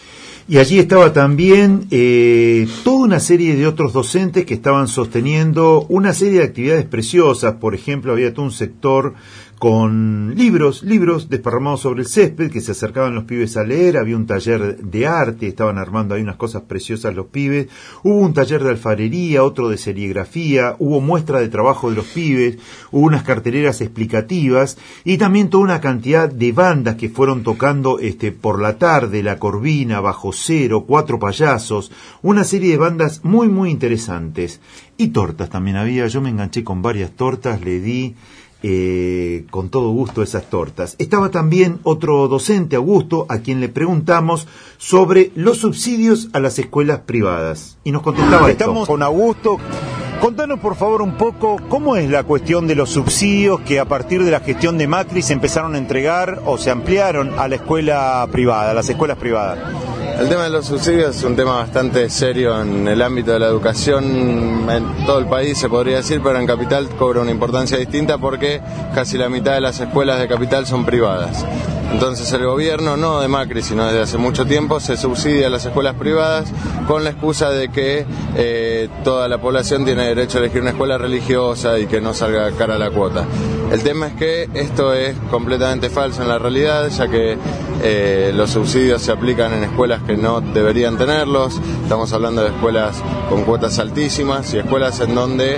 Y allí estaba también toda una serie de otros docentes que estaban sosteniendo una serie de actividades preciosas. Por ejemplo, había todo un sector con libros desparramados sobre el césped que se acercaban los pibes a leer. Había un taller de arte, estaban armando ahí unas cosas preciosas los pibes. Hubo un taller de alfarería, otro de serigrafía, hubo muestra de trabajo de los pibes, hubo unas carteleras explicativas y también toda una cantidad de bandas que fueron tocando por la tarde, La Corvina, Bajo Cero, Cuatro Payasos, una serie de bandas muy muy interesantes. Y tortas también había, yo me enganché con varias tortas, le di con todo gusto esas tortas. Estaba también otro docente, Augusto, a quien le preguntamos sobre los subsidios a las escuelas privadas. Y nos contestaba esto. Estamos con Augusto. Contanos por favor un poco cómo es la cuestión de los subsidios que a partir de la gestión de Macri se empezaron a entregar o se ampliaron a la escuela privada, a las escuelas privadas. El tema de los subsidios es un tema bastante serio en el ámbito de la educación en todo el país, se podría decir, pero en Capital cobra una importancia distinta porque casi la mitad de las escuelas de Capital son privadas. Entonces el gobierno, no de Macri, sino desde hace mucho tiempo, se subsidia a las escuelas privadas con la excusa de que toda la población tiene derecho a elegir una escuela religiosa y que no salga cara a la cuota. El tema es que esto es completamente falso en la realidad, ya que los subsidios se aplican en escuelas que no deberían tenerlos. Estamos hablando de escuelas con cuotas altísimas y escuelas en donde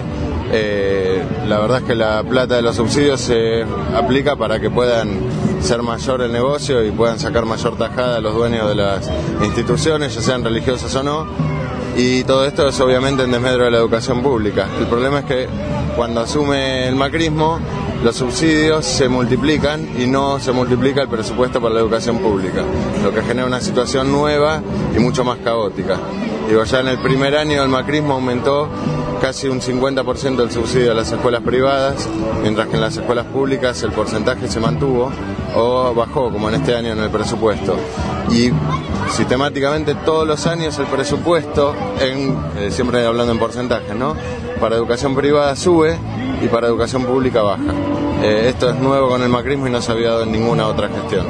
la verdad es que la plata de los subsidios se aplica para que puedan ser mayor el negocio y puedan sacar mayor tajada a los dueños de las instituciones, ya sean religiosas o no, y todo esto es obviamente en desmedro de la educación pública. El problema es que cuando asume el macrismo, los subsidios se multiplican y no se multiplica el presupuesto para la educación pública, lo que genera una situación nueva y mucho más caótica. Digo, ya en el primer año del macrismo aumentó casi un 50% el subsidio a las escuelas privadas, mientras que en las escuelas públicas el porcentaje se mantuvo o bajó, como en este año en el presupuesto. Y sistemáticamente todos los años el presupuesto, siempre hablando en porcentajes, ¿no?, para educación privada sube y para educación pública baja. Esto es nuevo con el macrismo y no se había dado en ninguna otra gestión.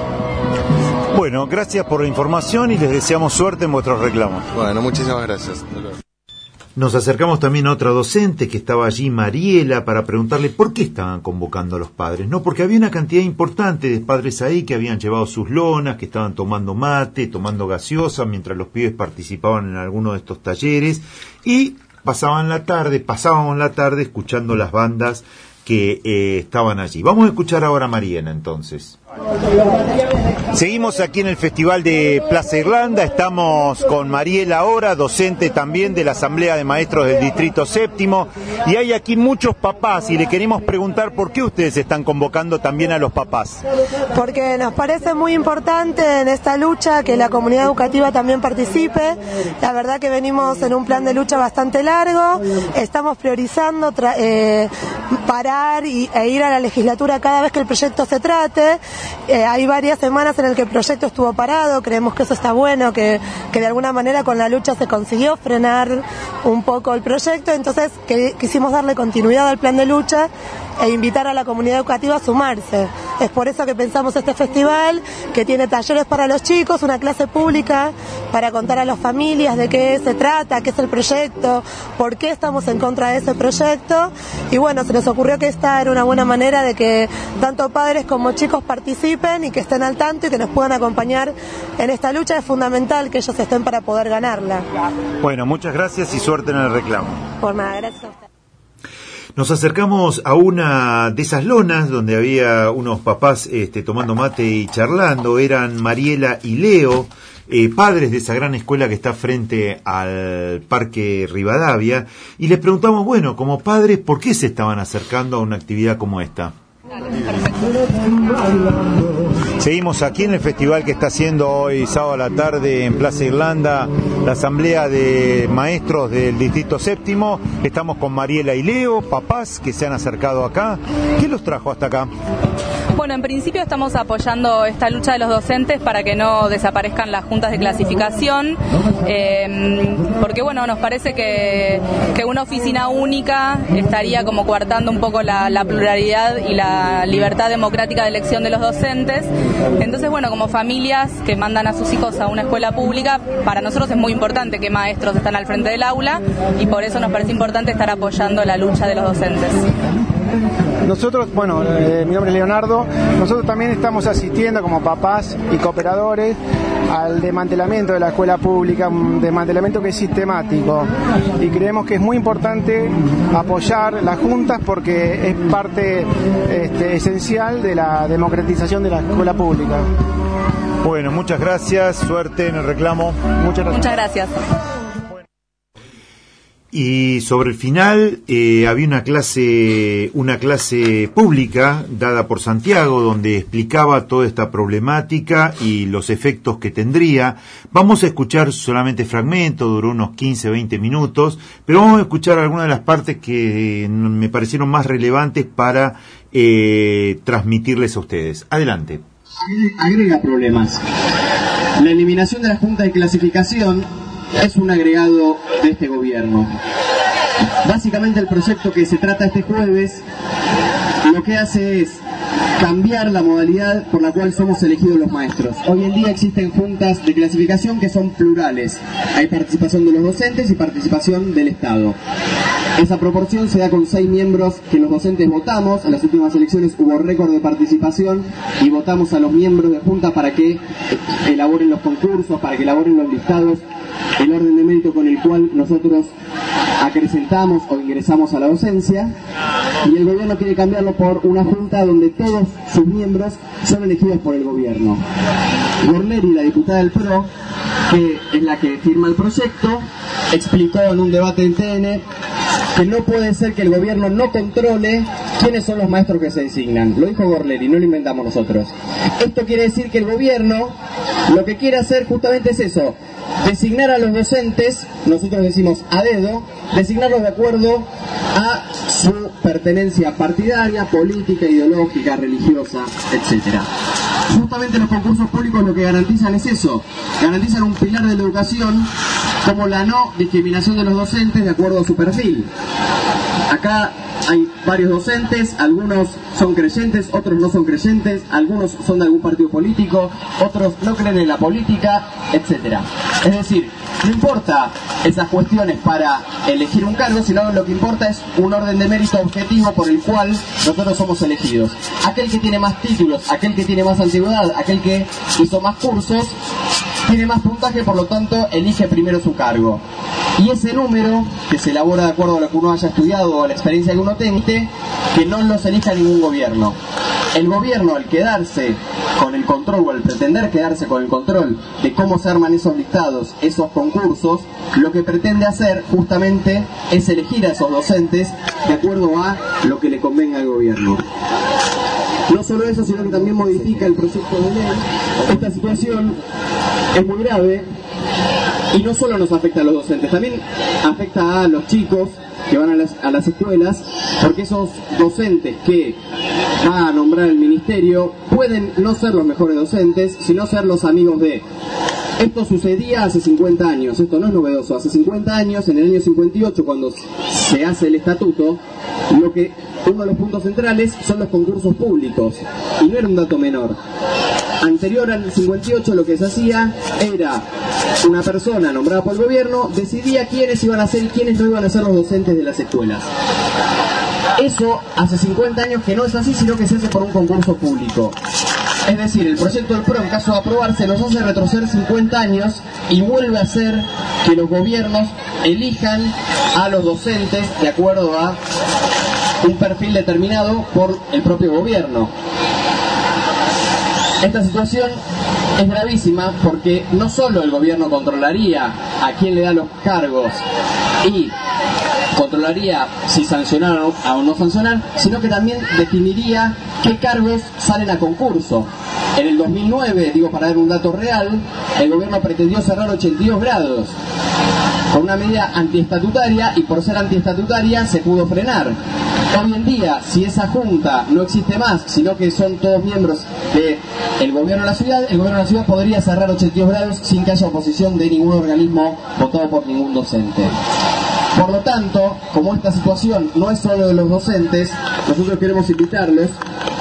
Bueno, gracias por la información y les deseamos suerte en vuestros reclamos. Bueno, muchísimas gracias. Nos acercamos también a otra docente que estaba allí, Mariela, para preguntarle por qué estaban convocando a los padres. No, porque había una cantidad importante de padres ahí que habían llevado sus lonas, que estaban tomando mate, tomando gaseosa, mientras los pibes participaban en alguno de estos talleres y pasábamos la tarde escuchando las bandas que estaban allí. Vamos a escuchar ahora a Mariela entonces. Seguimos aquí en el Festival de Plaza Irlanda, estamos con Mariela ahora, docente también de la Asamblea de Maestros del Distrito Séptimo, y hay aquí muchos papás y le queremos preguntar por qué ustedes están convocando también a los papás. Porque nos parece muy importante en esta lucha que la comunidad educativa también participe. La verdad que venimos en un plan de lucha bastante largo, estamos priorizando parar e ir a la legislatura cada vez que el proyecto se trate. Hay varias semanas en las que el proyecto estuvo parado, creemos que eso está bueno, que de alguna manera con la lucha se consiguió frenar un poco el proyecto, entonces quisimos darle continuidad al plan de lucha e invitar a la comunidad educativa a sumarse. Es por eso que pensamos este festival, que tiene talleres para los chicos, una clase pública para contar a las familias de qué se trata, qué es el proyecto, por qué estamos en contra de ese proyecto. Y bueno, se nos ocurrió que esta era una buena manera de que tanto padres como chicos participen y que estén al tanto y que nos puedan acompañar en esta lucha. Es fundamental que ellos estén para poder ganarla. Bueno, muchas gracias y suerte en el reclamo. Por nada, gracias a usted. Nos acercamos a una de esas lonas donde había unos papás tomando mate y charlando. Eran Mariela y Leo, padres de esa gran escuela que está frente al Parque Rivadavia. Y les preguntamos, bueno, como padres, ¿por qué se estaban acercando a una actividad como esta? Seguimos aquí en el festival que está haciendo hoy sábado a la tarde en Plaza Irlanda la Asamblea de Maestros del Distrito Séptimo. Estamos con Mariela y Leo, papás que se han acercado acá. ¿Qué los trajo hasta acá? Bueno, en principio estamos apoyando esta lucha de los docentes para que no desaparezcan las juntas de clasificación, porque bueno, nos parece que una oficina única estaría como coartando un poco la pluralidad y la libertad democrática de elección de los docentes. Entonces, bueno, como familias que mandan a sus hijos a una escuela pública, para nosotros es muy importante que maestros están al frente del aula y por eso nos parece importante estar apoyando la lucha de los docentes. Nosotros, bueno, mi nombre es Leonardo, nosotros también estamos asistiendo como papás y cooperadores al desmantelamiento de la escuela pública, un desmantelamiento que es sistemático, y creemos que es muy importante apoyar las juntas porque es parte esencial de la democratización de la escuela pública. Bueno, muchas gracias, suerte en el reclamo. Muchas gracias. Y sobre el final había una clase pública dada por Santiago donde explicaba toda esta problemática y los efectos que tendría. Vamos a escuchar solamente fragmentos, duró unos 15-20 minutos, pero vamos a escuchar algunas de las partes que me parecieron más relevantes para transmitirles a ustedes. Adelante. Agrega problemas. La eliminación de las juntas de clasificación es un agregado de este gobierno. Básicamente el proyecto que se trata este jueves lo que hace es cambiar la modalidad por la cual somos elegidos los maestros. Hoy en día existen juntas de clasificación que son plurales. Hay participación de los docentes y participación del Estado. Esa proporción se da con 6 miembros que los docentes votamos. En las últimas elecciones hubo récord de participación y votamos a los miembros de junta para que elaboren los concursos, para que elaboren los listados, el orden de mérito con el cual nosotros acrecentamos o ingresamos a la docencia, y el gobierno quiere cambiarlo por una junta donde todos sus miembros son elegidos por el gobierno. Gorleri, la diputada del PRO, que es la que firma el proyecto, explicó en un debate en TN que no puede ser que el gobierno no controle quiénes son los maestros que se designan. Lo dijo Gorleri, no lo inventamos nosotros. Esto quiere decir que el gobierno lo que quiere hacer justamente es eso: designar a los docentes, nosotros decimos a dedo, designarlos de acuerdo a su pertenencia partidaria, política, ideológica, religiosa, etcétera. Justamente los concursos públicos lo que garantizan es eso, garantizan un pilar de la educación como la no discriminación de los docentes de acuerdo a su perfil. Acá hay varios docentes, algunos son creyentes, otros no son creyentes, algunos son de algún partido político, otros no creen en la política, etcétera. Es decir, no importa esas cuestiones para elegir un cargo, sino lo que importa es un orden de mérito objetivo por el cual nosotros somos elegidos. Aquel que tiene más títulos, aquel que tiene más antigüedad, aquel que hizo más cursos, tiene más puntaje, por lo tanto elige primero su cargo. Y ese número, que se elabora de acuerdo a lo que uno haya estudiado o a la experiencia que uno tenga, que no los elija ningún gobierno. El gobierno, al quedarse con el control, o al pretender quedarse con el control de cómo se arman esos listados, esos concursos, lo que pretende hacer justamente es elegir a esos docentes de acuerdo a lo que le convenga al gobierno. No solo eso, sino que también modifica el proyecto de ley. Esta situación es muy grave y no solo nos afecta a los docentes, también afecta a los chicos que van a las escuelas, porque esos docentes que va a nombrar el ministerio pueden no ser los mejores docentes, sino ser los amigos de. Esto sucedía hace 50 años, esto no es novedoso. Hace 50 años, en el año 58, cuando se hace el estatuto, uno de los puntos centrales son los concursos públicos, y no era un dato menor. Anterior al 58 lo que se hacía era una persona nombrada por el gobierno decidía quiénes iban a ser y quiénes no iban a ser los docentes de las escuelas. Eso hace 50 años que no es así, sino que se hace por un concurso público. Es decir, el proyecto del PRO, en caso de aprobarse, nos hace retroceder 50 años y vuelve a hacer que los gobiernos elijan a los docentes de acuerdo a un perfil determinado por el propio gobierno. Esta situación es gravísima porque no solo el gobierno controlaría a quién le da los cargos y controlaría si sancionar o no sancionar, sino que también definiría qué cargos salen a concurso. En el 2009, digo para dar un dato real, el gobierno pretendió cerrar 82 grados con una medida antiestatutaria, y por ser antiestatutaria se pudo frenar. Hoy en día, si esa junta no existe más, sino que son todos miembros del gobierno de la ciudad, el gobierno de la ciudad podría cerrar 82 grados sin que haya oposición de ningún organismo votado por ningún docente. Por lo tanto, como esta situación no es solo de los docentes, nosotros queremos invitarlos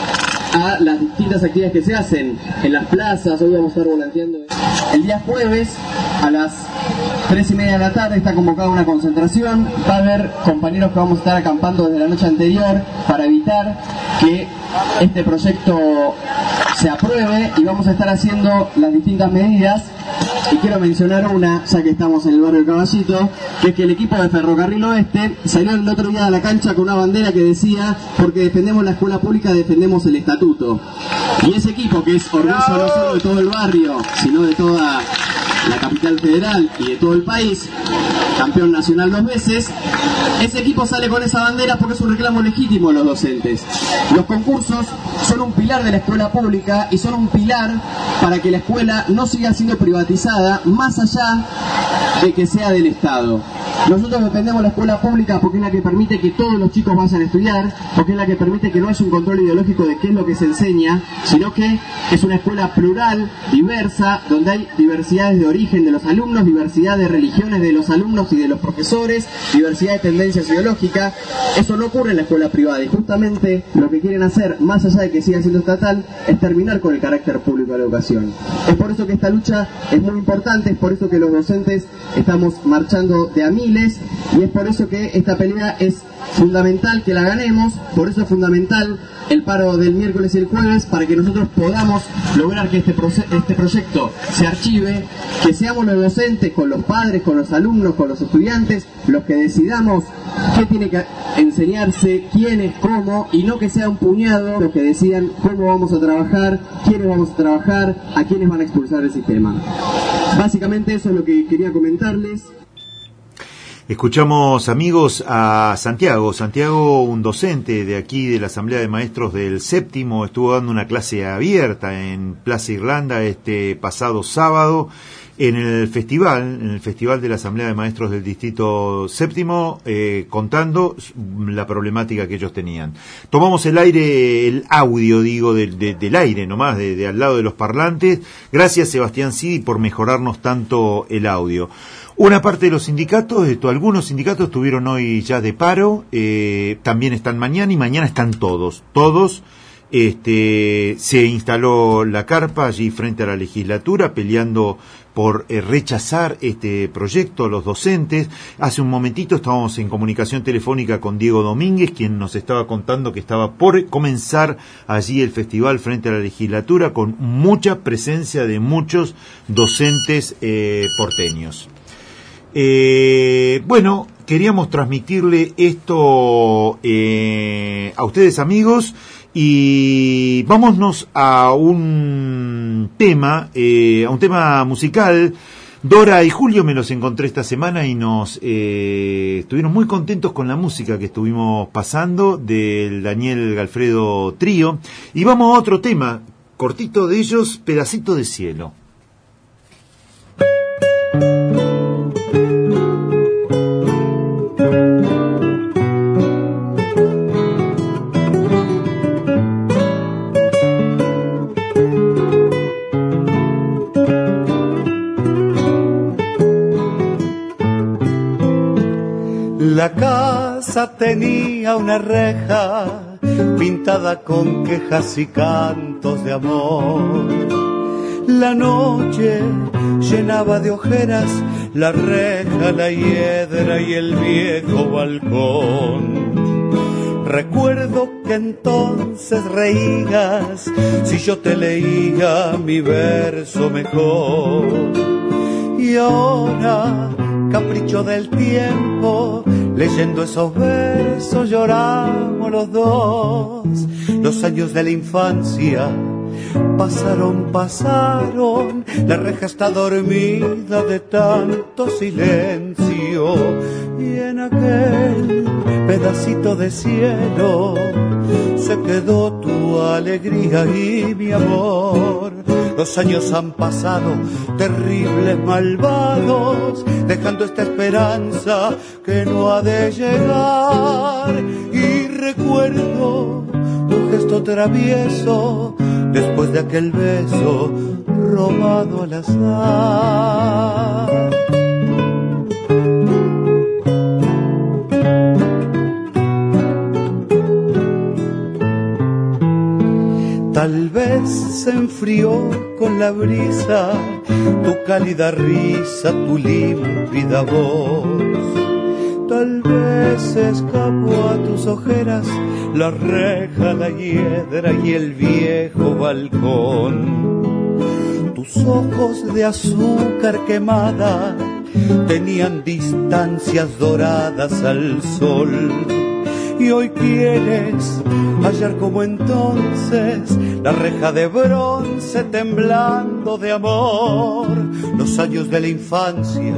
a las distintas actividades que se hacen en las plazas. Hoy vamos a estar volanteando. El día jueves a las 3:30 de la tarde está convocada una concentración. Va a haber compañeros que vamos a estar acampando desde la noche anterior para evitar que este proyecto se apruebe, y vamos a estar haciendo las distintas medidas. Y quiero mencionar una, ya que estamos en el barrio Caballito, que es que el equipo de Ferrocarril Oeste salió el otro día a la cancha con una bandera que decía: porque defendemos la escuela pública, defendemos el estatuto. Y ese equipo, que es orgullo no solo de todo el barrio, sino de toda la capital federal y de todo el país, campeón nacional 2 veces, ese equipo sale con esa bandera porque es un reclamo legítimo de los docentes. Los concursos son un pilar de la escuela pública y son un pilar para que la escuela no siga siendo privatizada, más allá de que sea del Estado. Nosotros defendemos la escuela pública porque es la que permite que todos los chicos vayan a estudiar, porque es la que permite que no haya un control ideológico de qué es lo que se enseña, sino que es una escuela plural, diversa, donde hay diversidades de origen de los alumnos, diversidad de religiones de los alumnos y de los profesores, diversidad de tendencias ideológicas. Eso no ocurre en la escuela privada, y justamente lo que quieren hacer, más allá de que siga siendo estatal, es terminar con el carácter público de la educación. Es por eso que esta lucha es muy importante, es por eso que los docentes estamos marchando de a miles, y es por eso que esta pelea es fundamental que la ganemos. Por eso es fundamental el paro del miércoles y el jueves, para que nosotros podamos lograr que este proyecto se archive, que seamos los docentes, con los padres, con los alumnos, con los estudiantes, los que decidamos qué tiene que enseñarse, quiénes, cómo, y no que sea un puñado los que decidan cómo vamos a trabajar, quiénes vamos a trabajar, a quiénes van a expulsar el sistema. Básicamente eso es lo que quería comentarles. Escuchamos, amigos, a Santiago. Santiago, un docente de aquí de la Asamblea de Maestros del Séptimo, estuvo dando una clase abierta en Plaza Irlanda este pasado sábado en el festival de la Asamblea de Maestros del Distrito Séptimo, contando la problemática que ellos tenían. Tomamos el audio, del aire nomás, de al lado de los parlantes. Gracias, Sebastián Cidi, por mejorarnos tanto el audio. Una parte de los sindicatos, algunos sindicatos estuvieron hoy ya de paro, también están mañana, y mañana están todos. Se instaló la carpa allí frente a la legislatura, peleando por rechazar este proyecto los docentes. Hace un momentito estábamos en comunicación telefónica con Diego Domínguez, quien nos estaba contando que estaba por comenzar allí el festival frente a la legislatura, con mucha presencia de muchos docentes porteños. Bueno, queríamos transmitirle esto a ustedes, amigos, y vámonos a un tema musical. Dora y Julio me los encontré esta semana y estuvieron muy contentos con la música que estuvimos pasando del Daniel Galfredo Trío, y vamos a otro tema cortito de ellos, Pedacito de Cielo. La casa tenía una reja pintada con quejas y cantos de amor. La noche llenaba de ojeras la reja, la hiedra y el viejo balcón. Recuerdo que entonces reías si yo te leía mi verso mejor. Y ahora, capricho del tiempo, leyendo esos versos lloramos los dos. Los años de la infancia Pasaron, la reja está dormida de tanto silencio, y en aquel pedacito de cielo se quedó tu alegría y mi amor. Los años han pasado, terribles, malvados, dejando esta esperanza que no ha de llegar. Y recuerdo tu gesto travieso después de aquel beso robado al azar. Tal vez se enfrió con la brisa tu cálida risa, tu límpida voz. Tal vez se escapó a tus ojeras la reja, la hiedra y el viejo balcón. Tus ojos de azúcar quemada tenían distancias doradas al sol. Y hoy quieres hallar como entonces la reja de bronce temblando de amor. Los años de la infancia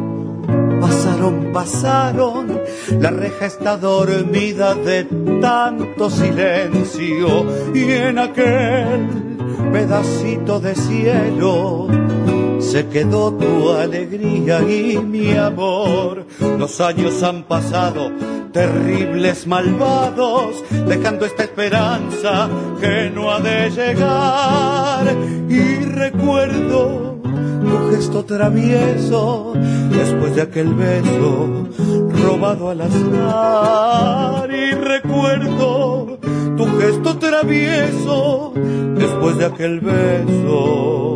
pasaron, la reja está dormida de tanto silencio, y en aquel pedacito de cielo se quedó tu alegría y mi amor. Los años han pasado, terribles, malvados, dejando esta esperanza que no ha de llegar. Y recuerdo tu gesto travieso después de aquel beso robado al azar. Y recuerdo tu gesto travieso después de aquel beso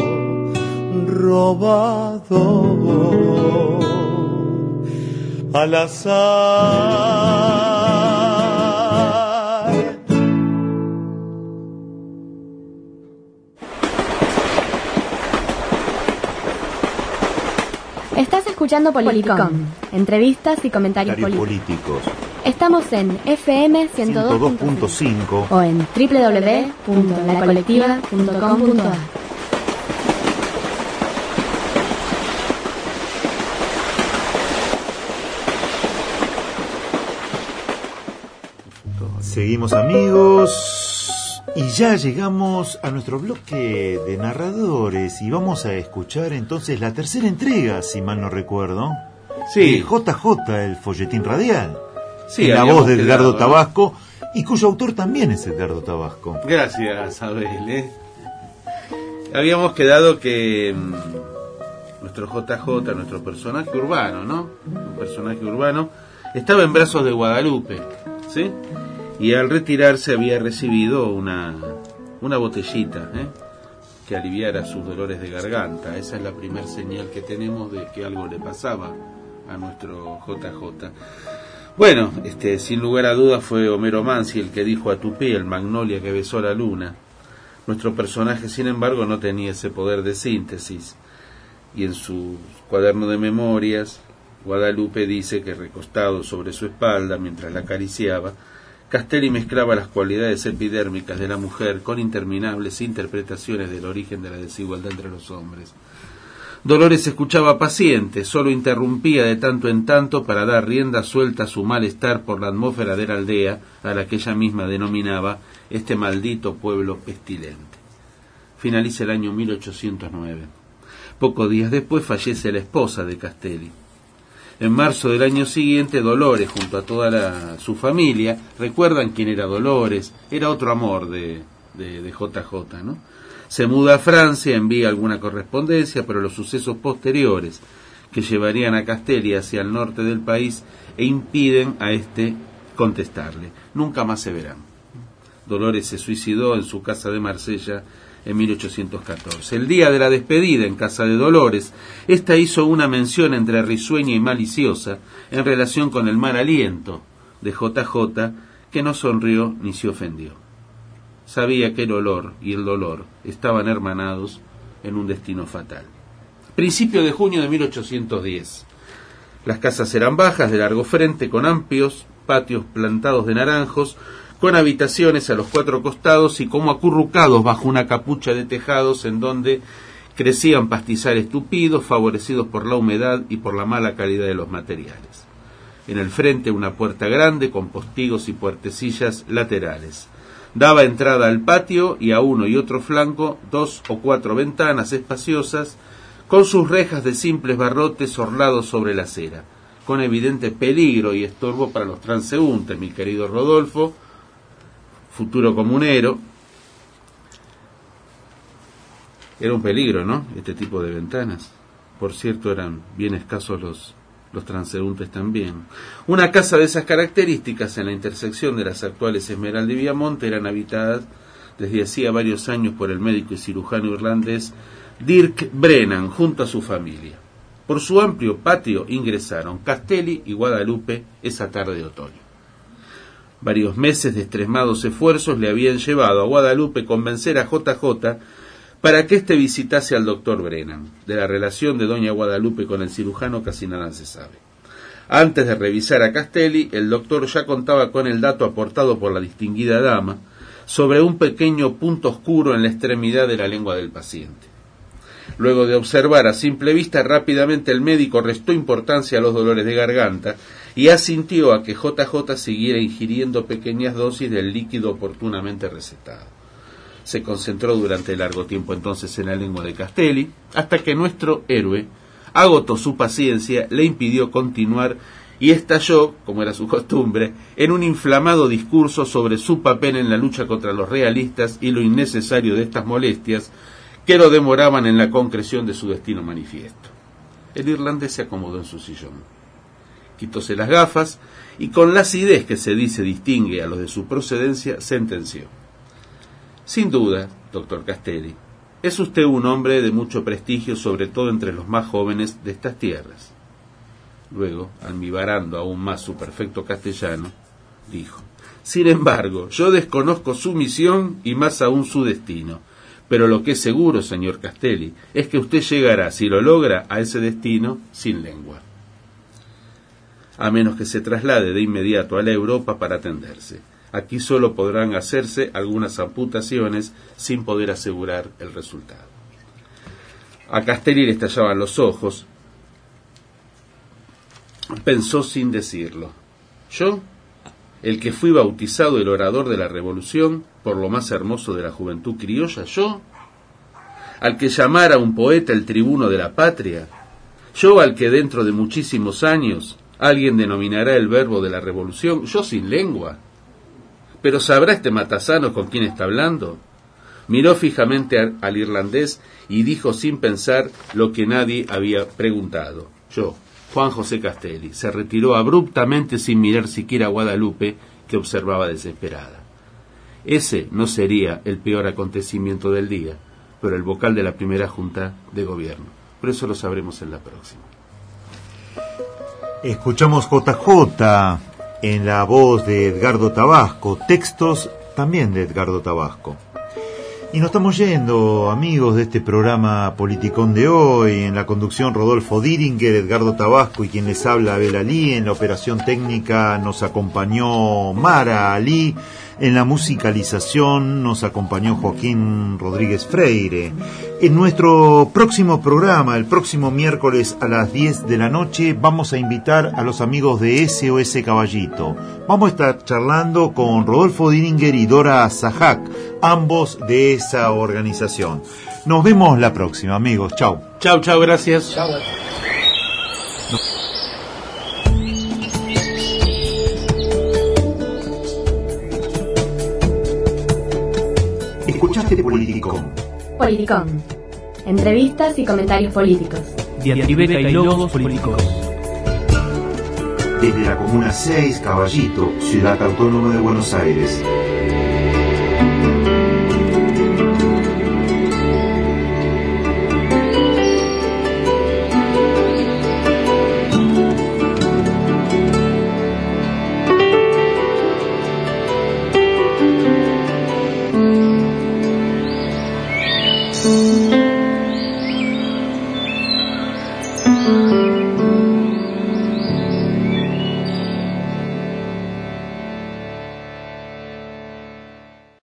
robado al azar. Estás escuchando Politicón, entrevistas y comentarios políticos. Estamos en FM 102.5 o en www.lacolectiva.com.ar. Seguimos, amigos, y ya llegamos a nuestro bloque de narradores y vamos a escuchar entonces la tercera entrega, si mal no recuerdo, de JJ, el folletín radial, sí, la voz de Edgardo Tabasco, y cuyo autor también es Edgardo Tabasco. Gracias, Abel. Habíamos quedado que nuestro JJ, nuestro personaje urbano, ¿no? Un personaje urbano, estaba en brazos de Guadalupe, ¿sí? Y al retirarse había recibido una botellita que aliviara sus dolores de garganta. Esa es la primera señal que tenemos de que algo le pasaba a nuestro JJ. Bueno, sin lugar a dudas fue Homero Mansi el que dijo a Tupé, el magnolia que besó la luna. Nuestro personaje, sin embargo, no tenía ese poder de síntesis. Y en su cuaderno de memorias, Guadalupe dice que recostado sobre su espalda mientras la acariciaba, Castelli mezclaba las cualidades epidérmicas de la mujer con interminables interpretaciones del origen de la desigualdad entre los hombres. Dolores escuchaba paciente, solo interrumpía de tanto en tanto para dar rienda suelta a su malestar por la atmósfera de la aldea, a la que ella misma denominaba este maldito pueblo pestilente. Finaliza el año 1809. Pocos días después fallece la esposa de Castelli. En marzo del año siguiente, Dolores, junto a toda su familia, recuerdan quién era Dolores, era otro amor de JJ, ¿no? Se muda a Francia, envía alguna correspondencia, pero los sucesos posteriores que llevarían a Castelli hacia el norte del país impiden a contestarle. Nunca más se verán. Dolores se suicidó en su casa de Marsella en 1814. El día de la despedida en casa de Dolores, esta hizo una mención entre risueña y maliciosa en relación con el mal aliento de JJ, que no sonrió ni se ofendió. Sabía que el olor y el dolor estaban hermanados en un destino fatal. Principio de junio de 1810. Las casas eran bajas, de largo frente, con amplios patios plantados de naranjos, con habitaciones a los 4 costados y como acurrucados bajo una capucha de tejados en donde crecían pastizales tupidos, favorecidos por la humedad y por la mala calidad de los materiales. En el frente una puerta grande con postigos y puertecillas laterales. Daba entrada al patio y a uno y otro flanco 2 o 4 ventanas espaciosas con sus rejas de simples barrotes orlados sobre la acera, con evidente peligro y estorbo para los transeúntes, mi querido Rodolfo, futuro comunero. Era un peligro, ¿no?, este tipo de ventanas. Por cierto, eran bien escasos los transeúntes también. Una casa de esas características en la intersección de las actuales Esmeralda y Viamonte eran habitadas desde hacía varios años por el médico y cirujano irlandés Dirk Brennan junto a su familia. Por su amplio patio ingresaron Castelli y Guadalupe esa tarde de otoño. Varios meses de extremados esfuerzos le habían llevado a Guadalupe convencer a JJ para que éste visitase al doctor Brennan. De la relación de doña Guadalupe con el cirujano casi nada se sabe. Antes de revisar a Castelli, el doctor ya contaba con el dato aportado por la distinguida dama sobre un pequeño punto oscuro en la extremidad de la lengua del paciente. Luego de observar a simple vista, rápidamente el médico restó importancia a los dolores de garganta y asintió a que JJ siguiera ingiriendo pequeñas dosis del líquido oportunamente recetado. Se concentró durante largo tiempo entonces en la lengua de Castelli, hasta que nuestro héroe agotó su paciencia, le impidió continuar y estalló, como era su costumbre, en un inflamado discurso sobre su papel en la lucha contra los realistas y lo innecesario de estas molestias que lo demoraban en la concreción de su destino manifiesto. El irlandés se acomodó en su sillón, quitóse las gafas y con la acidez que se dice distingue a los de su procedencia, sentenció: sin duda, doctor Castelli, es usted un hombre de mucho prestigio, sobre todo entre los más jóvenes de estas tierras. Luego, almibarando aún más su perfecto castellano, dijo: sin embargo, yo desconozco su misión y más aún su destino. Pero lo que es seguro, señor Castelli, es que usted llegará, si lo logra, a ese destino sin lengua. A menos que se traslade de inmediato a la Europa para atenderse. Aquí solo podrán hacerse algunas amputaciones sin poder asegurar el resultado. A Castelli le estallaban los ojos. Pensó sin decirlo: ¿yo? El que fui bautizado el orador de la revolución por lo más hermoso de la juventud criolla, ¿yo? Al que llamara un poeta el tribuno de la patria, ¿yo al que dentro de muchísimos años alguien denominará el verbo de la revolución, yo sin lengua? ¿Pero sabrá este matasano con quién está hablando? Miró fijamente al irlandés y dijo sin pensar lo que nadie había preguntado: yo, Juan José Castelli. Se retiró abruptamente sin mirar siquiera a Guadalupe, que observaba desesperada. Ese no sería el peor acontecimiento del día, pero el vocal de la primera Junta de Gobierno. Por eso lo sabremos en la próxima. Escuchamos JJ en la voz de Edgardo Tabasco, textos también de Edgardo Tabasco. Y nos estamos yendo, amigos, de este programa Politicón de hoy. En la conducción, Rodolfo Diringer, Edgardo Tabasco y quien les habla, Abel Ali. En la operación técnica nos acompañó Mara Ali. En la musicalización nos acompañó Joaquín Rodríguez Freire. En nuestro próximo programa, el próximo miércoles a las 10 de la noche, vamos a invitar a los amigos de SOS Caballito. Vamos a estar charlando con Rodolfo Diringer y Dora Sajak, ambos de esa organización. Nos vemos la próxima, amigos. Chau. Chau, chau, gracias. Chau. Escuchaste Politicón. Politicón. Entrevistas y comentarios políticos. Diatribeca y logos políticos. Desde la Comuna 6, Caballito, Ciudad Autónoma de Buenos Aires. Thank you.